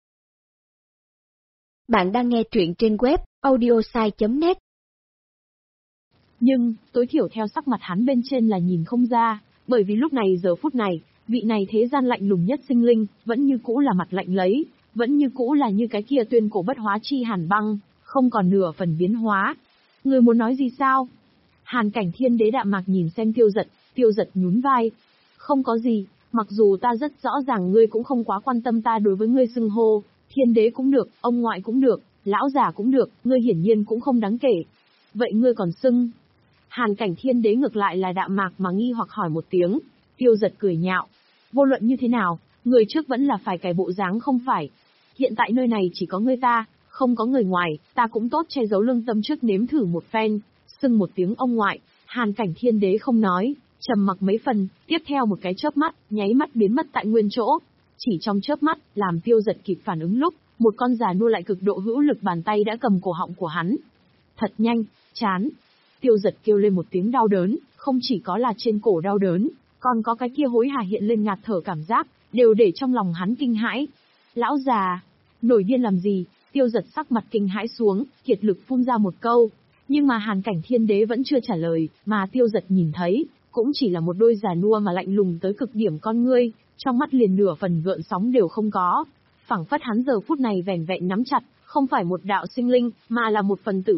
Bạn đang nghe truyện trên web audiosai chấm net.
Nhưng, tối thiểu theo sắc mặt hắn bên trên là nhìn không ra, bởi vì lúc này giờ phút này, vị này thế gian lạnh lùng nhất sinh linh, vẫn như cũ là mặt lạnh lấy, vẫn như cũ là như cái kia tuyên cổ bất hóa chi hàn băng, không còn nửa phần biến hóa. Người muốn nói gì sao? Hàn Cảnh Thiên Đế đạm mạc nhìn xem Tiêu Giật, Tiêu Giật nhún vai. Không có gì, mặc dù ta rất rõ ràng ngươi cũng không quá quan tâm ta đối với ngươi xưng hô, Thiên Đế cũng được, ông ngoại cũng được, lão già cũng được, ngươi hiển nhiên cũng không đáng kể. Vậy ngươi còn xưng? Hàn Cảnh Thiên Đế ngược lại là đạm mạc mà nghi hoặc hỏi một tiếng. Tiêu Giật cười nhạo. Vô luận như thế nào, người trước vẫn là phải cải bộ dáng không phải. Hiện tại nơi này chỉ có ngươi ta, không có người ngoài, ta cũng tốt che giấu lương tâm trước nếm thử một phen. Xưng một tiếng ông ngoại, Hàn Cảnh Thiên Đế không nói, trầm mặc mấy phần, tiếp theo một cái chớp mắt, nháy mắt biến mất tại nguyên chỗ. Chỉ trong chớp mắt, làm Tiêu Giật kịp phản ứng lúc, một con già nua lại cực độ hữu lực bàn tay đã cầm cổ họng của hắn. Thật nhanh, chán. Tiêu Giật kêu lên một tiếng đau đớn, không chỉ có là trên cổ đau đớn, còn có cái kia hối hả hiện lên ngạt thở cảm giác, đều để trong lòng hắn kinh hãi. Lão già, nổi điên làm gì? Tiêu Giật sắc mặt kinh hãi xuống, kiệt lực phun ra một câu. Nhưng mà Hàn Cảnh Thiên Đế vẫn chưa trả lời, mà Tiêu Giật nhìn thấy, cũng chỉ là một đôi già nua mà lạnh lùng tới cực điểm con ngươi, trong mắt liền nửa phần gợn sóng đều không có. Phảng phất hắn giờ phút này vẻn vẹn nắm chặt, không phải một đạo sinh linh, mà là một phần tử vật.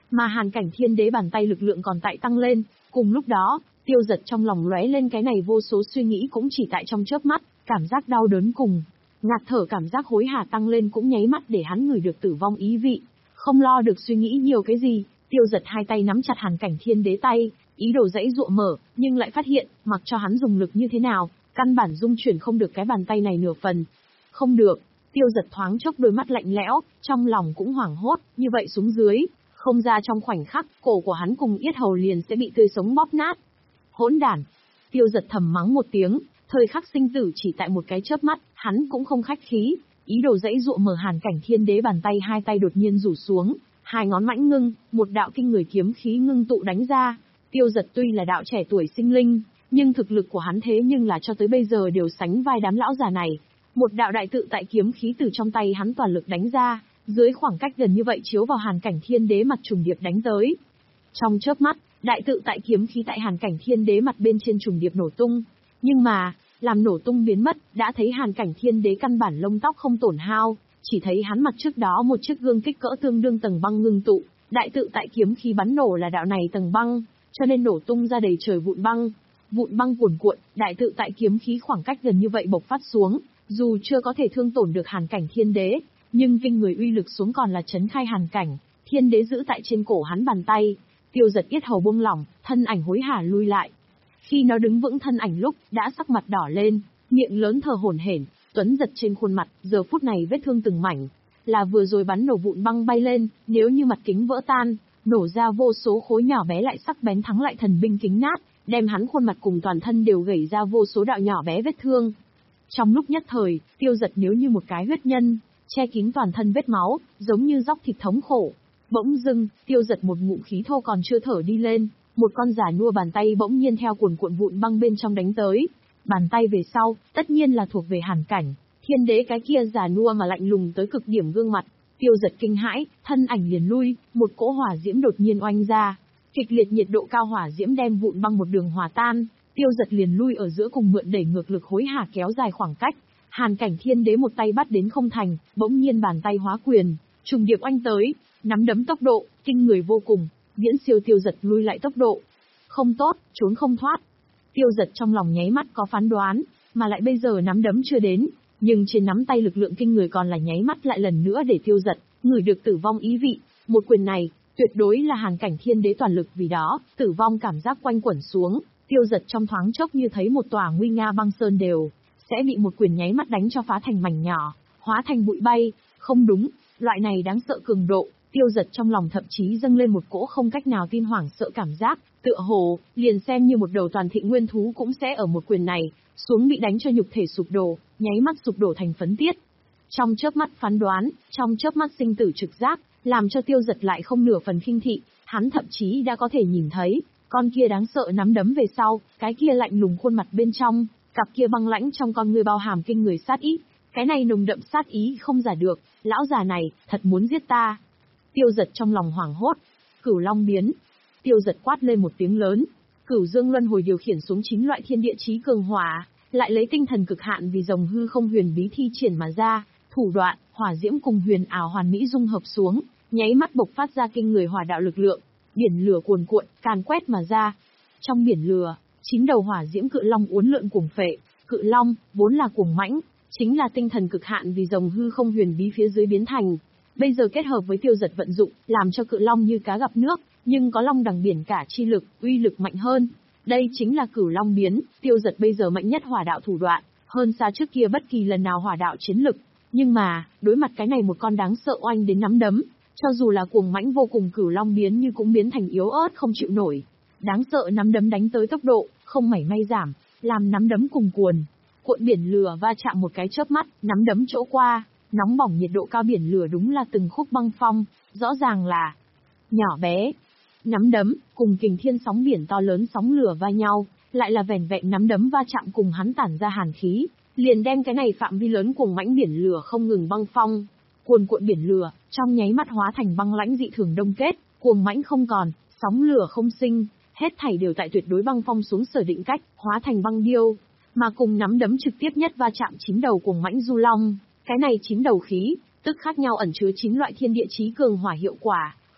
mà hàn cảnh thiên đế bàn tay lực lượng còn tại tăng lên. Cùng lúc đó, Tiêu Dật trong lòng lóe lên cái này vô số suy nghĩ cũng chỉ tại trong chớp mắt, cảm giác đau đớn cùng ngạt thở, cảm giác hối hả tăng lên cũng nháy mắt để hắn ngửi được tử vong ý vị. Không lo được suy nghĩ nhiều cái gì, Tiêu Dật hai tay nắm chặt hàn cảnh thiên đế tay, ý đồ dãy dụa mở, nhưng lại phát hiện, mặc cho hắn dùng lực như thế nào, căn bản dung chuyển không được cái bàn tay này nửa phần. Không được, Tiêu Dật thoáng chốc đôi mắt lạnh lẽo, trong lòng cũng hoảng hốt, như vậy xuống dưới, không ra trong khoảnh khắc, cổ của hắn cùng yết hầu liền sẽ bị tươi sống bóp nát. Hỗn đản! Tiêu Dật thầm mắng một tiếng, thời khắc sinh tử chỉ tại một cái chớp mắt, hắn cũng không khách khí, ý đồ dãy dụa mở hàn cảnh thiên đế bàn tay, hai tay đột nhiên rủ xuống, hai ngón mãnh ngưng, một đạo kinh người kiếm khí ngưng tụ đánh ra. Tiêu Dật tuy là đạo trẻ tuổi sinh linh, nhưng thực lực của hắn thế nhưng là cho tới bây giờ đều sánh vai đám lão già này. Một đạo đại tự tại kiếm khí từ trong tay hắn toàn lực đánh ra, dưới khoảng cách gần như vậy chiếu vào hàn cảnh thiên đế mặt trùng điệp đánh tới. Trong chớp mắt, đại tự tại kiếm khí tại hàn cảnh thiên đế mặt bên trên trùng điệp nổ tung. Nhưng mà, làm nổ tung biến mất, đã thấy hàn cảnh thiên đế căn bản lông tóc không tổn hao, chỉ thấy hắn mặt trước đó một chiếc gương kích cỡ tương đương tầng băng ngưng tụ, đại tự tại kiếm khí bắn nổ là đạo này tầng băng, cho nên nổ tung ra đầy trời vụn băng. Vụn băng cuồn cuộn, đại tự tại kiếm khí khoảng cách gần như vậy bộc phát xuống, dù chưa có thể thương tổn được hàn cảnh thiên đế, nhưng kinh người uy lực xuống còn là chấn khai hàn cảnh thiên đế giữ tại trên cổ hắn bàn tay. Tiêu Dật yết hầu buông lỏng, thân ảnh hối hả lui lại. Khi nó đứng vững thân ảnh lúc, đã sắc mặt đỏ lên, miệng lớn thở hổn hển, tuấn giật trên khuôn mặt, giờ phút này vết thương từng mảnh, là vừa rồi bắn nổ vụn băng bay lên, nếu như mặt kính vỡ tan, nổ ra vô số khối nhỏ bé lại sắc bén thắng lại thần binh kính nát, đem hắn khuôn mặt cùng toàn thân đều gẩy ra vô số đạo nhỏ bé vết thương. Trong lúc nhất thời, Tiêu Dật nếu như một cái huyết nhân, che kín toàn thân vết máu, giống như róc thịt thống khổ. Bỗng dưng, Tiêu Dật một ngụm khí thô còn chưa thở đi lên, một con giả nua bàn tay bỗng nhiên theo cuồn cuộn vụn băng bên trong đánh tới. Bàn tay về sau, tất nhiên là thuộc về hàn cảnh thiên đế cái kia giả nua mà lạnh lùng tới cực điểm gương mặt. Tiêu Dật kinh hãi, thân ảnh liền lui, một cỗ hỏa diễm đột nhiên oanh ra. Kịch liệt nhiệt độ cao hỏa diễm đem vụn băng một đường hòa tan, Tiêu Dật liền lui ở giữa cùng mượn đẩy ngược lực hối hả kéo dài khoảng cách. Hàn cảnh thiên đế một tay bắt đến không thành, bỗng nhiên bàn tay hóa quyền, trùng điệp oanh tới, nắm đấm tốc độ kinh người vô cùng, viễn siêu Tiêu Dật lui lại tốc độ. Không tốt, trốn không thoát. Tiêu Dật trong lòng nháy mắt có phán đoán, mà lại bây giờ nắm đấm chưa đến, nhưng trên nắm tay lực lượng kinh người còn là nháy mắt lại lần nữa để Tiêu Dật ngửi được tử vong ý vị. Một quyền này, tuyệt đối là hàn cảnh thiên đế toàn lực, vì đó, tử vong cảm giác quanh quẩn xuống, Tiêu Dật trong thoáng chốc như thấy một tòa nguy nga băng sơn đều sẽ bị một quyền nháy mắt đánh cho phá thành mảnh nhỏ, hóa thành bụi bay. Không đúng, loại này đáng sợ cường độ, Tiêu Dật trong lòng thậm chí dâng lên một cỗ không cách nào tin hoảng sợ cảm giác, tựa hồ, liền xem như một đầu toàn thịnh nguyên thú cũng sẽ ở một quyền này xuống bị đánh cho nhục thể sụp đổ, nháy mắt sụp đổ thành phấn tiết. Trong chớp mắt phán đoán, trong chớp mắt sinh tử trực giác, làm cho Tiêu Dật lại không nửa phần khinh thị, hắn thậm chí đã có thể nhìn thấy, con kia đáng sợ nắm đấm về sau, cái kia lạnh lùng khuôn mặt bên trong, cặp kia băng lãnh trong con người bao hàm kinh người sát ý, cái này nồng đậm sát ý không giả được, lão già này, thật muốn giết ta. Tiêu Dật trong lòng hoảng hốt, Cửu Long biến. Tiêu Dật quát lên một tiếng lớn, Cửu Dương Luân Hồi điều khiển xuống chín loại thiên địa chí cường hỏa, lại lấy tinh thần cực hạn vì rồng hư không huyền bí thi triển mà ra, thủ đoạn, hỏa diễm cùng huyền ảo hoàn mỹ dung hợp xuống, nháy mắt bộc phát ra kinh người hỏa đạo lực lượng, biển lửa cuồn cuộn, càn quét mà ra. Trong biển lửa, chín đầu hỏa diễm cự long uốn lượn cuồng phệ, cự long vốn là cuồng mãnh, chính là tinh thần cực hạn vì rồng hư không huyền bí phía dưới biến thành. Bây giờ kết hợp với Tiêu Dật vận dụng, làm cho cự long như cá gặp nước, nhưng có long đằng biển cả chi lực, uy lực mạnh hơn. Đây chính là Cửu Long biến, Tiêu Dật bây giờ mạnh nhất hỏa đạo thủ đoạn, hơn xa trước kia bất kỳ lần nào hỏa đạo chiến lực. Nhưng mà, đối mặt cái này một con đáng sợ oanh đến nắm đấm, cho dù là cuồng mãnh vô cùng Cửu Long biến như cũng biến thành yếu ớt không chịu nổi. Đáng sợ nắm đấm đánh tới tốc độ, không mảy may giảm, làm nắm đấm cùng cuồn cuộn biển lửa va chạm một cái chớp mắt, nắm đấm chỗ qua, nóng bỏng nhiệt độ cao biển lửa đúng là từng khúc băng phong, rõ ràng là nhỏ bé. Nắm đấm, cùng kình thiên sóng biển to lớn sóng lửa va nhau, lại là vẻn vẹn nắm đấm va chạm cùng hắn tản ra hàn khí, liền đem cái này phạm vi lớn cuồng mãnh biển lửa không ngừng băng phong. Cuồn cuộn biển lửa, trong nháy mắt hóa thành băng lãnh dị thường đông kết, cuồng mãnh không còn, sóng lửa không sinh, hết thảy đều tại tuyệt đối băng phong xuống sở định cách, hóa thành băng điêu, mà cùng nắm đấm trực tiếp nhất va chạm chín đầu cuồng mãnh du long, cái này chín đầu khí, tức khác nhau ẩn chứa chín loại thiên địa chí cường hỏa hiệu quả,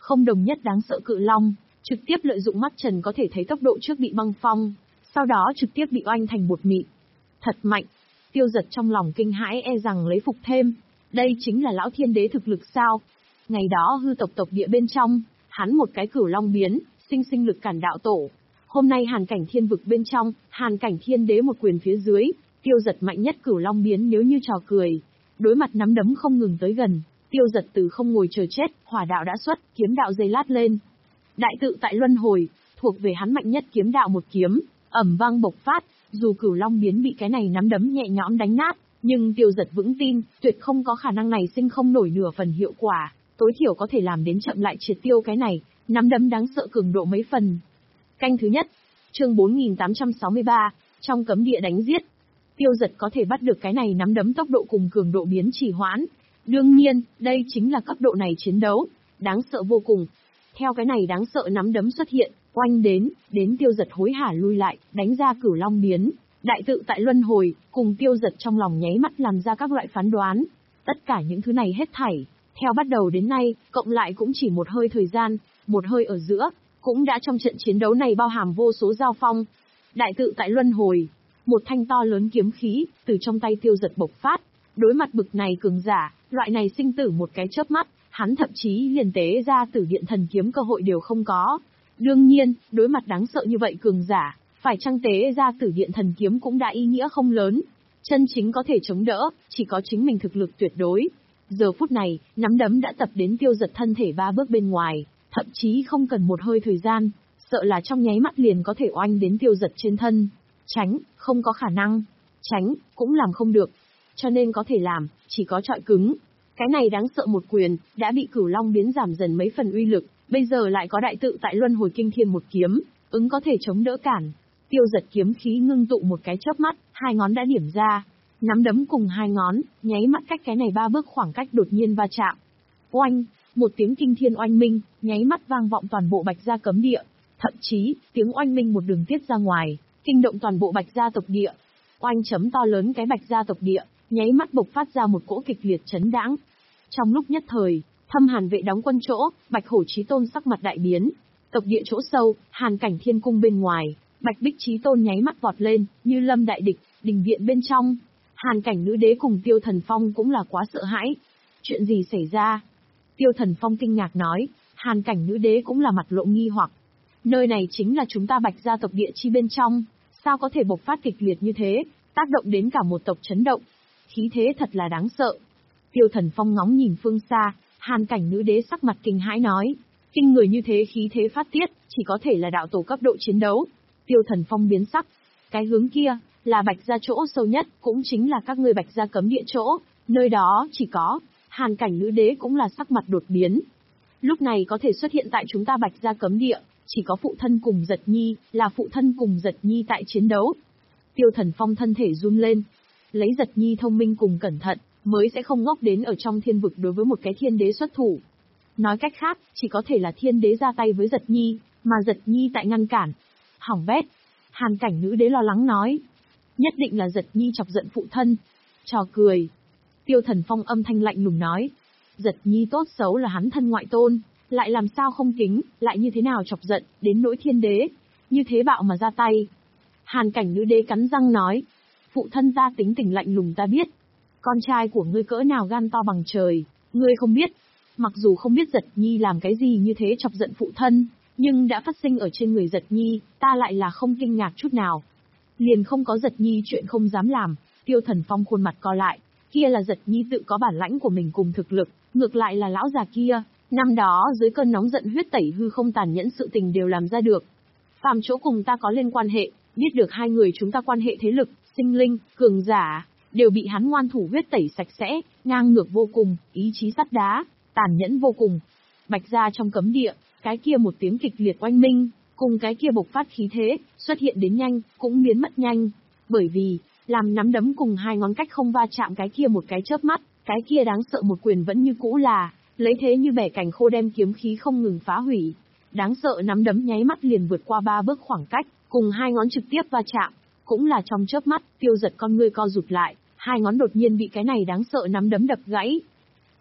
không đồng nhất đáng sợ cự long, trực tiếp lợi dụng mắt trần có thể thấy tốc độ trước bị băng phong, sau đó trực tiếp bị oanh thành bột mịn. Thật mạnh. Tiêu Giật trong lòng kinh hãi e rằng lấy phục thêm, đây chính là lão thiên đế thực lực sao? Ngày đó hư tộc tộc địa bên trong, hắn một cái cửu long biến, sinh sinh lực cản đạo tổ. Hôm nay hàn cảnh thiên vực bên trong, hàn cảnh thiên đế một quyền phía dưới, Tiêu Giật mạnh nhất cửu long biến nếu như trò cười. Đối mặt nắm đấm không ngừng tới gần, Tiêu Giật từ không ngồi chờ chết, hỏa đạo đã xuất, kiếm đạo dây lát lên. Đại tự tại luân hồi, thuộc về hắn mạnh nhất kiếm đạo một kiếm, ầm vang bộc phát, dù cửu long biến bị cái này nắm đấm nhẹ nhõm đánh nát, nhưng Tiêu Giật vững tin, tuyệt không có khả năng này sinh không nổi nửa phần hiệu quả, tối thiểu có thể làm đến chậm lại triệt tiêu cái này, nắm đấm đáng sợ cường độ mấy phần. Canh thứ nhất, chương bốn nghìn tám trăm sáu mươi ba, trong cấm địa đánh giết. Tiêu Giật có thể bắt được cái này nắm đấm tốc độ cùng cường độ biến trì hoãn. Đương nhiên, đây chính là cấp độ này chiến đấu, đáng sợ vô cùng. Theo cái này đáng sợ nắm đấm xuất hiện, oanh đến, đến Tiêu Giật hối hả lui lại, đánh ra cửu long biến, đại tự tại luân hồi, cùng Tiêu Giật trong lòng nháy mắt làm ra các loại phán đoán. Tất cả những thứ này hết thảy, theo bắt đầu đến nay, cộng lại cũng chỉ một hơi thời gian, một hơi ở giữa, cũng đã trong trận chiến đấu này bao hàm vô số giao phong. Đại tự tại luân hồi, một thanh to lớn kiếm khí, từ trong tay Tiêu Giật bộc phát, đối mặt bực này cường giả, loại này sinh tử một cái chớp mắt, hắn thậm chí liền tế ra Tử Điện Thần Kiếm cơ hội đều không có. Đương nhiên, đối mặt đáng sợ như vậy cường giả, phải chăng tế ra Tử Điện Thần Kiếm cũng đã ý nghĩa không lớn. Chân chính có thể chống đỡ, chỉ có chính mình thực lực tuyệt đối. Giờ phút này, nắm đấm đã tập đến Tiêu Giật thân thể ba bước bên ngoài, thậm chí không cần một hơi thời gian, sợ là trong nháy mắt liền có thể oanh đến Tiêu Giật trên thân. Tránh, không có khả năng. Tránh, cũng làm không được. Cho nên có thể làm, chỉ có trọi cứng. Cái này đáng sợ một quyền, đã bị cửu long biến giảm dần mấy phần uy lực, bây giờ lại có đại tự tại luân hồi kinh thiên một kiếm, ứng có thể chống đỡ cản. Tiêu Giật kiếm khí ngưng tụ một cái chớp mắt, hai ngón đã điểm ra. Nắm đấm cùng hai ngón, nháy mắt cách cái này ba bước khoảng cách đột nhiên va chạm. Oanh, một tiếng kinh thiên oanh minh, nháy mắt vang vọng toàn bộ Bạch Gia cấm địa. Thậm chí, tiếng oanh minh một đường tiết ra ngoài, kinh động toàn bộ Bạch Gia tộc địa. Oanh chấm to lớn cái Bạch Gia tộc địa, nháy mắt bộc phát ra một cỗ kịch liệt chấn đãng. Trong lúc nhất thời, Thâm Hàn vệ đóng quân chỗ, Bạch Hổ Chí Tôn sắc mặt đại biến. Tộc địa chỗ sâu, Hàn Cảnh Thiên cung bên ngoài, Bạch Bích Chí Tôn nháy mắt vọt lên, như lâm đại địch, đình viện bên trong. Hàn Cảnh Nữ Đế cùng Tiêu Thần Phong cũng là quá sợ hãi. Chuyện gì xảy ra? Tiêu Thần Phong kinh ngạc nói, Hàn Cảnh Nữ Đế cũng là mặt lộ nghi hoặc. Nơi này chính là chúng ta Bạch Gia tộc địa chi bên trong, sao có thể bộc phát kịch liệt như thế, tác động đến cả một tộc chấn động. Khí thế thật là đáng sợ. Tiêu Thần Phong ngóng nhìn phương xa, Hàn Cảnh Nữ Đế sắc mặt kinh hãi nói, kinh người như thế khí thế phát tiết, chỉ có thể là đạo tổ cấp độ chiến đấu. Tiêu Thần Phong biến sắc, cái hướng kia, là Bạch Gia chỗ sâu nhất, cũng chính là các ngươi Bạch Gia cấm địa chỗ, nơi đó chỉ có, Hàn Cảnh Nữ Đế cũng là sắc mặt đột biến. Lúc này có thể xuất hiện tại chúng ta Bạch Gia cấm địa, chỉ có phụ thân cùng Giật Nhi, là phụ thân cùng Giật Nhi tại chiến đấu. Tiêu Thần Phong thân thể run lên, lấy Giật Nhi thông minh cùng cẩn thận, mới sẽ không ngốc đến ở trong thiên vực đối với một cái thiên đế xuất thủ. Nói cách khác, chỉ có thể là thiên đế ra tay với Giật Nhi, mà Giật Nhi tại ngăn cản. Hỏng bét. Hàn Cảnh Nữ Đế lo lắng nói. Nhất định là Giật Nhi chọc giận phụ thân. Trò cười. Tiêu Thần Phong âm thanh lạnh lùng nói. Giật Nhi tốt xấu là hắn thân ngoại tôn, lại làm sao không kính, lại như thế nào chọc giận, đến nỗi thiên đế. Như thế bạo mà ra tay. Hàn Cảnh Nữ Đế cắn răng nói. Phụ thân ta tính tình lạnh lùng ta biết. Con trai của ngươi cỡ nào gan to bằng trời, ngươi không biết. Mặc dù không biết Giật Nhi làm cái gì như thế chọc giận phụ thân, nhưng đã phát sinh ở trên người Giật Nhi, ta lại là không kinh ngạc chút nào. Liền không có Giật Nhi chuyện không dám làm. Tiêu Thần Phong khuôn mặt co lại, kia là Giật Nhi tự có bản lãnh của mình cùng thực lực, ngược lại là lão già kia, năm đó dưới cơn nóng giận huyết tẩy hư không tàn nhẫn sự tình đều làm ra được. Phàm chỗ cùng ta có liên quan hệ, biết được hai người chúng ta quan hệ thế lực, sinh linh, cường giả, đều bị hắn ngoan thủ huyết tẩy sạch sẽ, ngang ngược vô cùng, ý chí sắt đá, tàn nhẫn vô cùng. Bạch Gia trong cấm địa, cái kia một tiếng kịch liệt oanh minh, cùng cái kia bộc phát khí thế, xuất hiện đến nhanh, cũng biến mất nhanh. Bởi vì, làm nắm đấm cùng hai ngón cách không va chạm cái kia một cái chớp mắt, cái kia đáng sợ một quyền vẫn như cũ là, lấy thế như bẻ cành khô đem kiếm khí không ngừng phá hủy. Đáng sợ nắm đấm nháy mắt liền vượt qua ba bước khoảng cách, cùng hai ngón trực tiếp va chạm. Cũng là trong chớp mắt, Tiêu Giật con ngươi co rụt lại, hai ngón đột nhiên bị cái này đáng sợ nắm đấm đập gãy.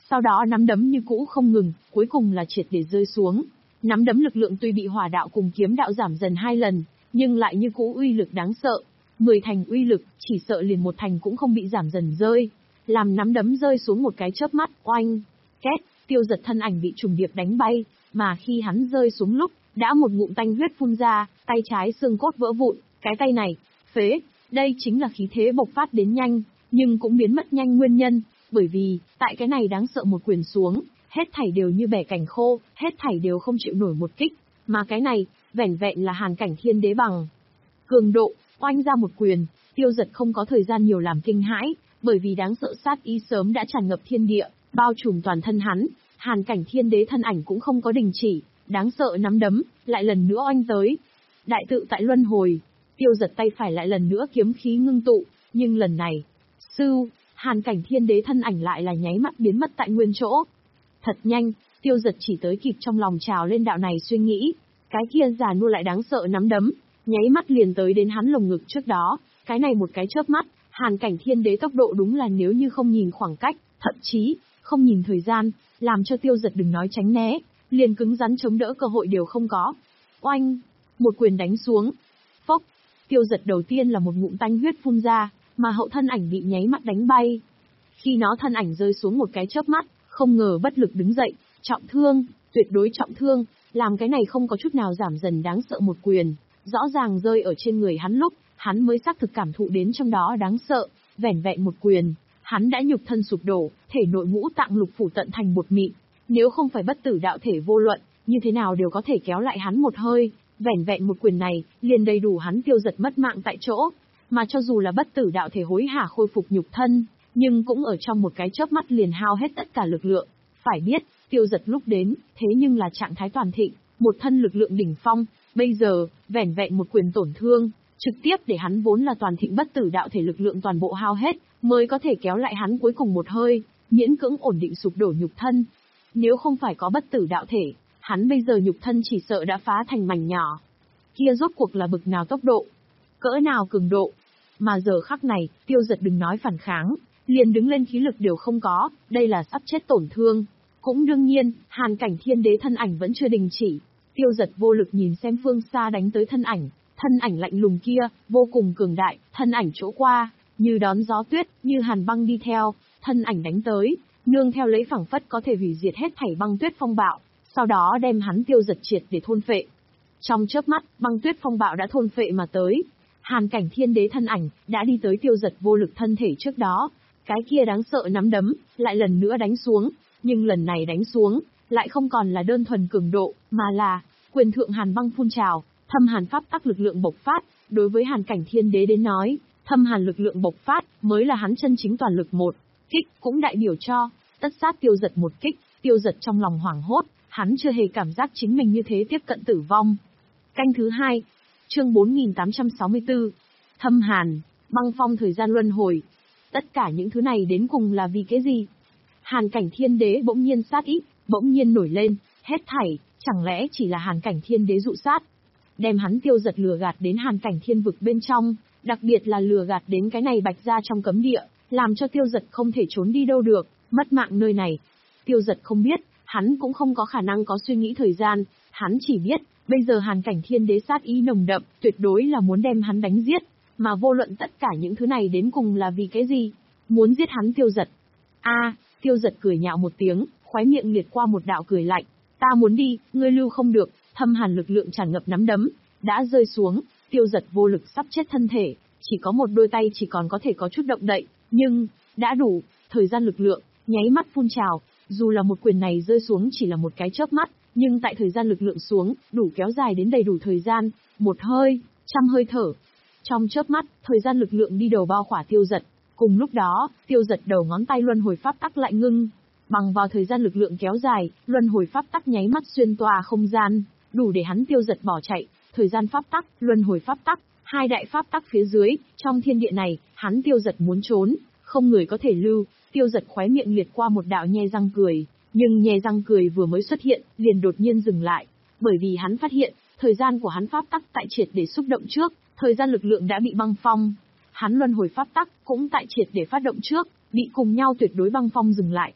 Sau đó nắm đấm như cũ không ngừng, cuối cùng là triệt để rơi xuống. Nắm đấm lực lượng tuy bị hỏa đạo cùng kiếm đạo giảm dần hai lần, nhưng lại như cũ uy lực đáng sợ. Mười thành uy lực, chỉ sợ liền một thành cũng không bị giảm dần rơi. Làm nắm đấm rơi xuống một cái chớp mắt, oanh, két, Tiêu Dật thân ảnh bị trùng điệp đánh bay, mà khi hắn rơi xuống lúc, đã một ngụm tanh huyết phun ra, tay trái xương cốt vỡ vụn, cái tay này, phế, đây chính là khí thế bộc phát đến nhanh, nhưng cũng biến mất nhanh nguyên nhân, bởi vì, tại cái này đáng sợ một quyền xuống, hết thảy đều như bẻ cành khô, hết thảy đều không chịu nổi một kích, mà cái này, vẻn vẹn là hàn cảnh thiên đế bằng. Cường độ, oanh ra một quyền, Tiêu Dật không có thời gian nhiều làm kinh hãi, bởi vì đáng sợ sát ý sớm đã tràn ngập thiên địa, bao trùm toàn thân hắn, hàn cảnh thiên đế thân ảnh cũng không có đình chỉ, đáng sợ nắm đấm, lại lần nữa oanh tới. Đại tự tại luân hồi, Tiêu Dật tay phải lại lần nữa kiếm khí ngưng tụ, nhưng lần này, sưu, hàn cảnh thiên đế thân ảnh lại là nháy mắt biến mất tại nguyên chỗ. Thật nhanh, Tiêu Dật chỉ tới kịp trong lòng trào lên đạo này suy nghĩ, cái kia già nua lại đáng sợ nắm đấm, nháy mắt liền tới đến hắn lồng ngực trước đó, cái này một cái chớp mắt, hàn cảnh thiên đế tốc độ đúng là nếu như không nhìn khoảng cách, thậm chí, không nhìn thời gian, làm cho Tiêu Dật đừng nói tránh né, liền cứng rắn chống đỡ cơ hội đều không có. Oanh, một quyền đánh xuống. Phốc, Tiêu Dật đầu tiên là một ngụm tanh huyết phun ra, mà hậu thân ảnh bị nháy mắt đánh bay. Khi nó thân ảnh rơi xuống một cái chớp mắt, không ngờ bất lực đứng dậy, trọng thương, tuyệt đối trọng thương, làm cái này không có chút nào giảm dần đáng sợ một quyền, rõ ràng rơi ở trên người hắn lúc, hắn mới xác thực cảm thụ đến trong đó đáng sợ, vẻn vẹn một quyền, hắn đã nhục thân sụp đổ, thể nội ngũ tạng lục phủ tận thành bột mịn, nếu không phải bất tử đạo thể vô luận, như thế nào đều có thể kéo lại hắn một hơi, vẻn vẹn một quyền này, liền đầy đủ hắn Tiêu Dật mất mạng tại chỗ, mà cho dù là bất tử đạo thể hối hả khôi phục nhục thân, nhưng cũng ở trong một cái chớp mắt liền hao hết tất cả lực lượng. Phải biết, Tiêu Dật lúc đến, thế nhưng là trạng thái toàn thịnh, một thân lực lượng đỉnh phong, bây giờ, vẻn vẹn một quyền tổn thương, trực tiếp để hắn vốn là toàn thịnh bất tử đạo thể lực lượng toàn bộ hao hết, mới có thể kéo lại hắn cuối cùng một hơi, miễn cưỡng ổn định sụp đổ nhục thân. Nếu không phải có bất tử đạo thể, hắn bây giờ nhục thân chỉ sợ đã phá thành mảnh nhỏ. Kia rốt cuộc là bực nào tốc độ, cỡ nào cường độ. Mà giờ khắc này, Tiêu Dật đừng nói phản kháng, liền đứng lên khí lực đều không có, đây là sắp chết tổn thương. Cũng đương nhiên, hàn cảnh thiên đế thân ảnh vẫn chưa đình chỉ. Tiêu Dật vô lực nhìn xem phương xa đánh tới thân ảnh, thân ảnh lạnh lùng kia, vô cùng cường đại, thân ảnh chỗ qua, như đón gió tuyết, như hàn băng đi theo, thân ảnh đánh tới, nương theo lấy phảng phất có thể hủy diệt hết thảy băng tuyết phong bạo, sau đó đem hắn Tiêu Dật triệt để thôn phệ. Trong chớp mắt, băng tuyết phong bạo đã thôn phệ mà tới. Hàn cảnh thiên đế thân ảnh, đã đi tới Tiêu Dật vô lực thân thể trước đó. Cái kia đáng sợ nắm đấm, lại lần nữa đánh xuống. Nhưng lần này đánh xuống, lại không còn là đơn thuần cường độ, mà là, quyền thượng hàn băng phun trào, thâm hàn pháp tắc lực lượng bộc phát. Đối với hàn cảnh thiên đế đến nói, thâm hàn lực lượng bộc phát, mới là hắn chân chính toàn lực một kích, cũng đại biểu cho, tất sát Tiêu Dật một kích. Tiêu Dật trong lòng hoảng hốt, hắn chưa hề cảm giác chính mình như thế tiếp cận tử vong. Canh thứ hai, chương bốn nghìn tám trăm sáu mươi tư, thâm hàn, băng phong thời gian luân hồi. Tất cả những thứ này đến cùng là vì cái gì? Hàn cảnh thiên đế bỗng nhiên sát ý, bỗng nhiên nổi lên, hết thảy, chẳng lẽ chỉ là hàn cảnh thiên đế dụ sát? Đem hắn Tiêu Dật lừa gạt đến hàn cảnh thiên vực bên trong, đặc biệt là lừa gạt đến cái này bạch ra trong cấm địa, làm cho Tiêu Dật không thể trốn đi đâu được, mất mạng nơi này. Tiêu Dật không biết, hắn cũng không có khả năng có suy nghĩ thời gian, hắn chỉ biết, bây giờ hàn cảnh thiên đế sát ý nồng đậm, tuyệt đối là muốn đem hắn đánh giết, mà vô luận tất cả những thứ này đến cùng là vì cái gì? Muốn giết hắn Tiêu Dật. A, à, Tiêu Dật cười nhạo một tiếng, khóe miệng liệt qua một đạo cười lạnh, ta muốn đi, ngươi lưu không được, thâm hàn lực lượng tràn ngập nắm đấm, đã rơi xuống, Tiêu Dật vô lực sắp chết thân thể, chỉ có một đôi tay chỉ còn có thể có chút động đậy, nhưng, đã đủ, thời gian lực lượng, nháy mắt phun trào, dù là một quyền này rơi xuống chỉ là một cái chớp mắt, nhưng tại thời gian lực lượng xuống, đủ kéo dài đến đầy đủ thời gian, một hơi, trăm hơi thở. Trong chớp mắt, thời gian lực lượng đi đầu bao khỏa Tiêu Dật, cùng lúc đó, Tiêu Dật đầu ngón tay luân hồi pháp tắc lại ngưng, bằng vào thời gian lực lượng kéo dài, luân hồi pháp tắc nháy mắt xuyên tòa không gian, đủ để hắn Tiêu Dật bỏ chạy, thời gian pháp tắc, luân hồi pháp tắc, hai đại pháp tắc phía dưới, trong thiên địa này, hắn Tiêu Dật muốn trốn, không người có thể lưu. Tiêu Dật khóe miệng liệt qua một đạo nhe răng cười, nhưng nhe răng cười vừa mới xuất hiện, liền đột nhiên dừng lại, bởi vì hắn phát hiện, thời gian của hắn pháp tắc tại triệt để xúc động trước, thời gian lực lượng đã bị băng phong. Hắn luân hồi pháp tắc cũng tại triệt để phát động trước, bị cùng nhau tuyệt đối băng phong dừng lại.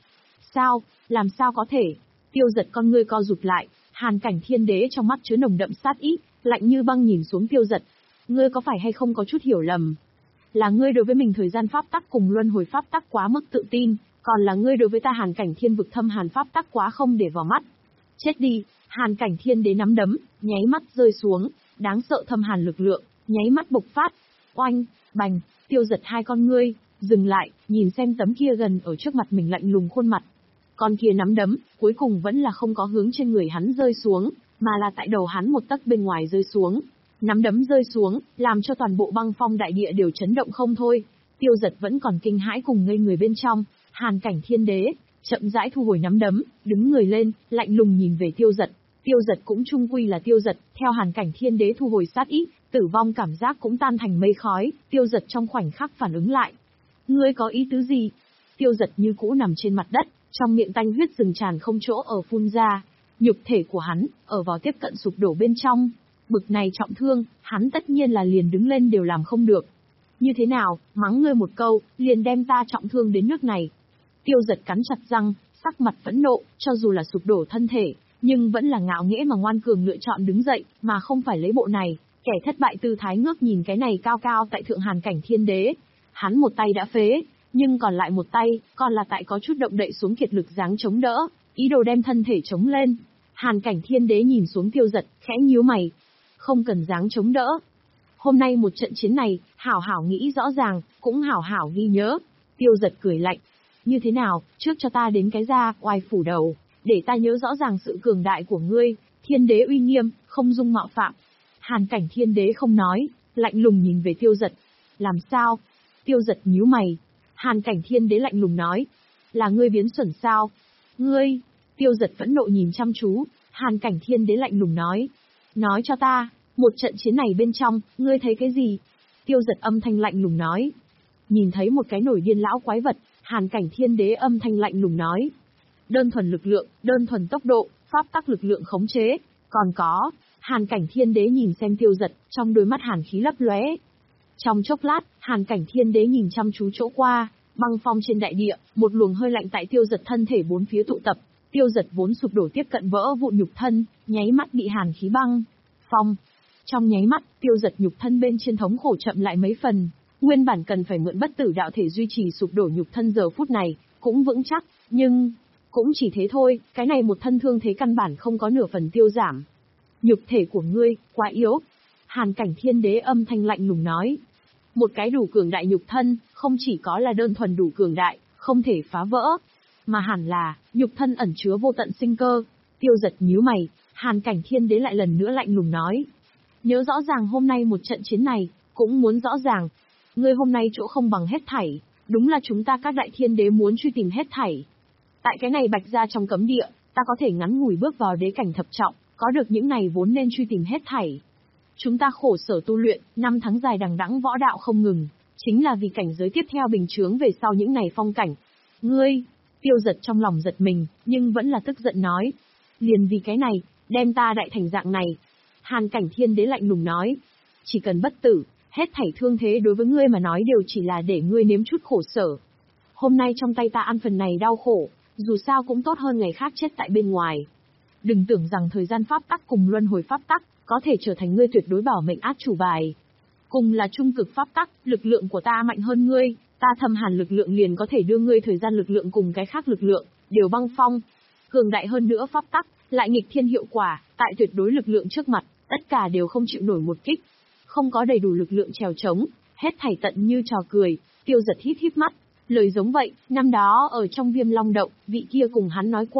Sao, làm sao có thể? Tiêu Dật con ngươi co rụt lại, Hàn Cảnh Thiên Đế trong mắt chứa nồng đậm sát ý, lạnh như băng nhìn xuống Tiêu Dật. Ngươi có phải hay không có chút hiểu lầm? Là ngươi đối với mình thời gian pháp tắc cùng luân hồi pháp tắc quá mức tự tin, còn là ngươi đối với ta Hàn Cảnh Thiên vực thâm hàn pháp tắc quá không để vào mắt. Chết đi! Hàn Cảnh Thiên Đế nắm đấm, nháy mắt rơi xuống, đáng sợ thâm hàn lực lượng, nháy mắt bộc phát. Oanh, bành, Tiêu Dật hai con ngươi dừng lại, nhìn xem tấm kia gần ở trước mặt mình lạnh lùng khuôn mặt. Con kia nắm đấm, cuối cùng vẫn là không có hướng trên người hắn rơi xuống, mà là tại đầu hắn một tấc bên ngoài rơi xuống. Nắm đấm rơi xuống, làm cho toàn bộ băng phong đại địa đều chấn động không thôi. Tiêu Dật vẫn còn kinh hãi cùng ngây người bên trong. Hàn Cảnh Thiên Đế chậm rãi thu hồi nắm đấm, đứng người lên, lạnh lùng nhìn về Tiêu Dật. Tiêu Dật cũng chung quy là Tiêu Dật, theo Hàn Cảnh Thiên Đế thu hồi sát ý, tử vong cảm giác cũng tan thành mây khói. Tiêu Dật trong khoảnh khắc phản ứng lại. Ngươi có ý tứ gì? Tiêu Dật như cũ nằm trên mặt đất, trong miệng tanh huyết rừng tràn không chỗ ở phun ra. Nhục thể của hắn ở vào tiếp cận sụp đổ bên trong. Bực này trọng thương, hắn tất nhiên là liền đứng lên đều làm không được. Như thế nào, mắng ngươi một câu, liền đem ta trọng thương đến nước này. Tiêu Dật cắn chặt răng, sắc mặt phẫn nộ, cho dù là sụp đổ thân thể, nhưng vẫn là ngạo nghễ mà ngoan cường lựa chọn đứng dậy, mà không phải lấy bộ này. Kẻ thất bại tư thái ngước nhìn cái này cao cao tại thượng Hàn Cảnh Thiên Đế. Hắn một tay đã phế, nhưng còn lại một tay, còn là tại có chút động đậy xuống kiệt lực dáng chống đỡ, ý đồ đem thân thể chống lên. Hàn Cảnh Thiên Đế nhìn xuống Tiêu Dật, khẽ nhíu mày. Không cần dáng chống đỡ. Hôm nay một trận chiến này, hảo hảo nghĩ rõ ràng, cũng hảo hảo ghi nhớ. Tiêu Dật cười lạnh. Như thế nào, trước cho ta đến cái ra, oai phủ đầu, để ta nhớ rõ ràng sự cường đại của ngươi, Thiên Đế uy nghiêm, không dung mạo phạm. Hàn Cảnh Thiên Đế không nói, lạnh lùng nhìn về Tiêu Dật. Làm sao? Tiêu Dật nhíu mày. Hàn Cảnh Thiên Đế lạnh lùng nói. Là ngươi biến xuẩn sao? Ngươi! Tiêu Dật phẫn nộ nhìn chăm chú, Hàn Cảnh Thiên Đế lạnh lùng nói. Nói cho ta, một trận chiến này bên trong, ngươi thấy cái gì? Tiêu Dật âm thanh lạnh lùng nói. Nhìn thấy một cái nổi điên lão quái vật, Hàn Cảnh Thiên Đế âm thanh lạnh lùng nói. Đơn thuần lực lượng, đơn thuần tốc độ, pháp tắc lực lượng khống chế, còn có. Hàn Cảnh Thiên Đế nhìn xem Tiêu Dật, trong đôi mắt hàn khí lấp lóe. Trong chốc lát, Hàn Cảnh Thiên Đế nhìn chăm chú chỗ qua, băng phong trên đại địa, một luồng hơi lạnh tại Tiêu Dật thân thể bốn phía tụ tập. Tiêu Dật vốn sụp đổ tiếp cận vỡ vụn nhục thân, nháy mắt bị hàn khí băng phong. Trong nháy mắt, Tiêu Dật nhục thân bên trên thống khổ chậm lại mấy phần. Nguyên bản cần phải mượn bất tử đạo thể duy trì sụp đổ nhục thân giờ phút này, cũng vững chắc, nhưng cũng chỉ thế thôi, cái này một thân thương thế căn bản không có nửa phần tiêu giảm. Nhục thể của ngươi, quá yếu. Hàn Cảnh Thiên Đế âm thanh lạnh lùng nói. Một cái đủ cường đại nhục thân, không chỉ có là đơn thuần đủ cường đại, không thể phá vỡ, mà hẳn là, nhục thân ẩn chứa vô tận sinh cơ. Tiêu Dật nhíu mày, Hàn Cảnh Thiên Đế lại lần nữa lạnh lùng nói. Nhớ rõ ràng hôm nay một trận chiến này, cũng muốn rõ ràng. Ngươi hôm nay chỗ không bằng hết thảy, đúng là chúng ta các đại thiên đế muốn truy tìm hết thảy. Tại cái này bạch ra trong cấm địa, ta có thể ngắn ngủi bước vào đế cảnh thập trọng, có được những này vốn nên truy tìm hết thảy. Chúng ta khổ sở tu luyện, năm tháng dài đằng đẵng võ đạo không ngừng, chính là vì cảnh giới tiếp theo bình chướng về sau những này phong cảnh. Ngươi, Tiêu Dật trong lòng giật mình, nhưng vẫn là tức giận nói. Liền vì cái này, đem ta đại thành dạng này. Hàn Cảnh Thiên Đế lạnh lùng nói. Chỉ cần bất tử, hết thảy thương thế đối với ngươi mà nói đều chỉ là để ngươi nếm chút khổ sở. Hôm nay trong tay ta ăn phần này đau khổ, dù sao cũng tốt hơn ngày khác chết tại bên ngoài. Đừng tưởng rằng thời gian pháp tắc cùng luân hồi pháp tắc, có thể trở thành ngươi tuyệt đối bảo mệnh át chủ bài. Cùng là trung cực pháp tắc, lực lượng của ta mạnh hơn ngươi, ta thâm hàn lực lượng liền có thể đưa ngươi thời gian lực lượng cùng cái khác lực lượng, đều băng phong. Cường đại hơn nữa pháp tắc, lại nghịch thiên hiệu quả, tại tuyệt đối lực lượng trước mặt, tất cả đều không chịu nổi một kích. Không có đầy đủ lực lượng trèo trống, hết thảy tận như trò cười. Tiêu Dật híp híp mắt, lời giống vậy, năm đó ở trong Viêm Long Động, vị kia cùng hắn nói qua.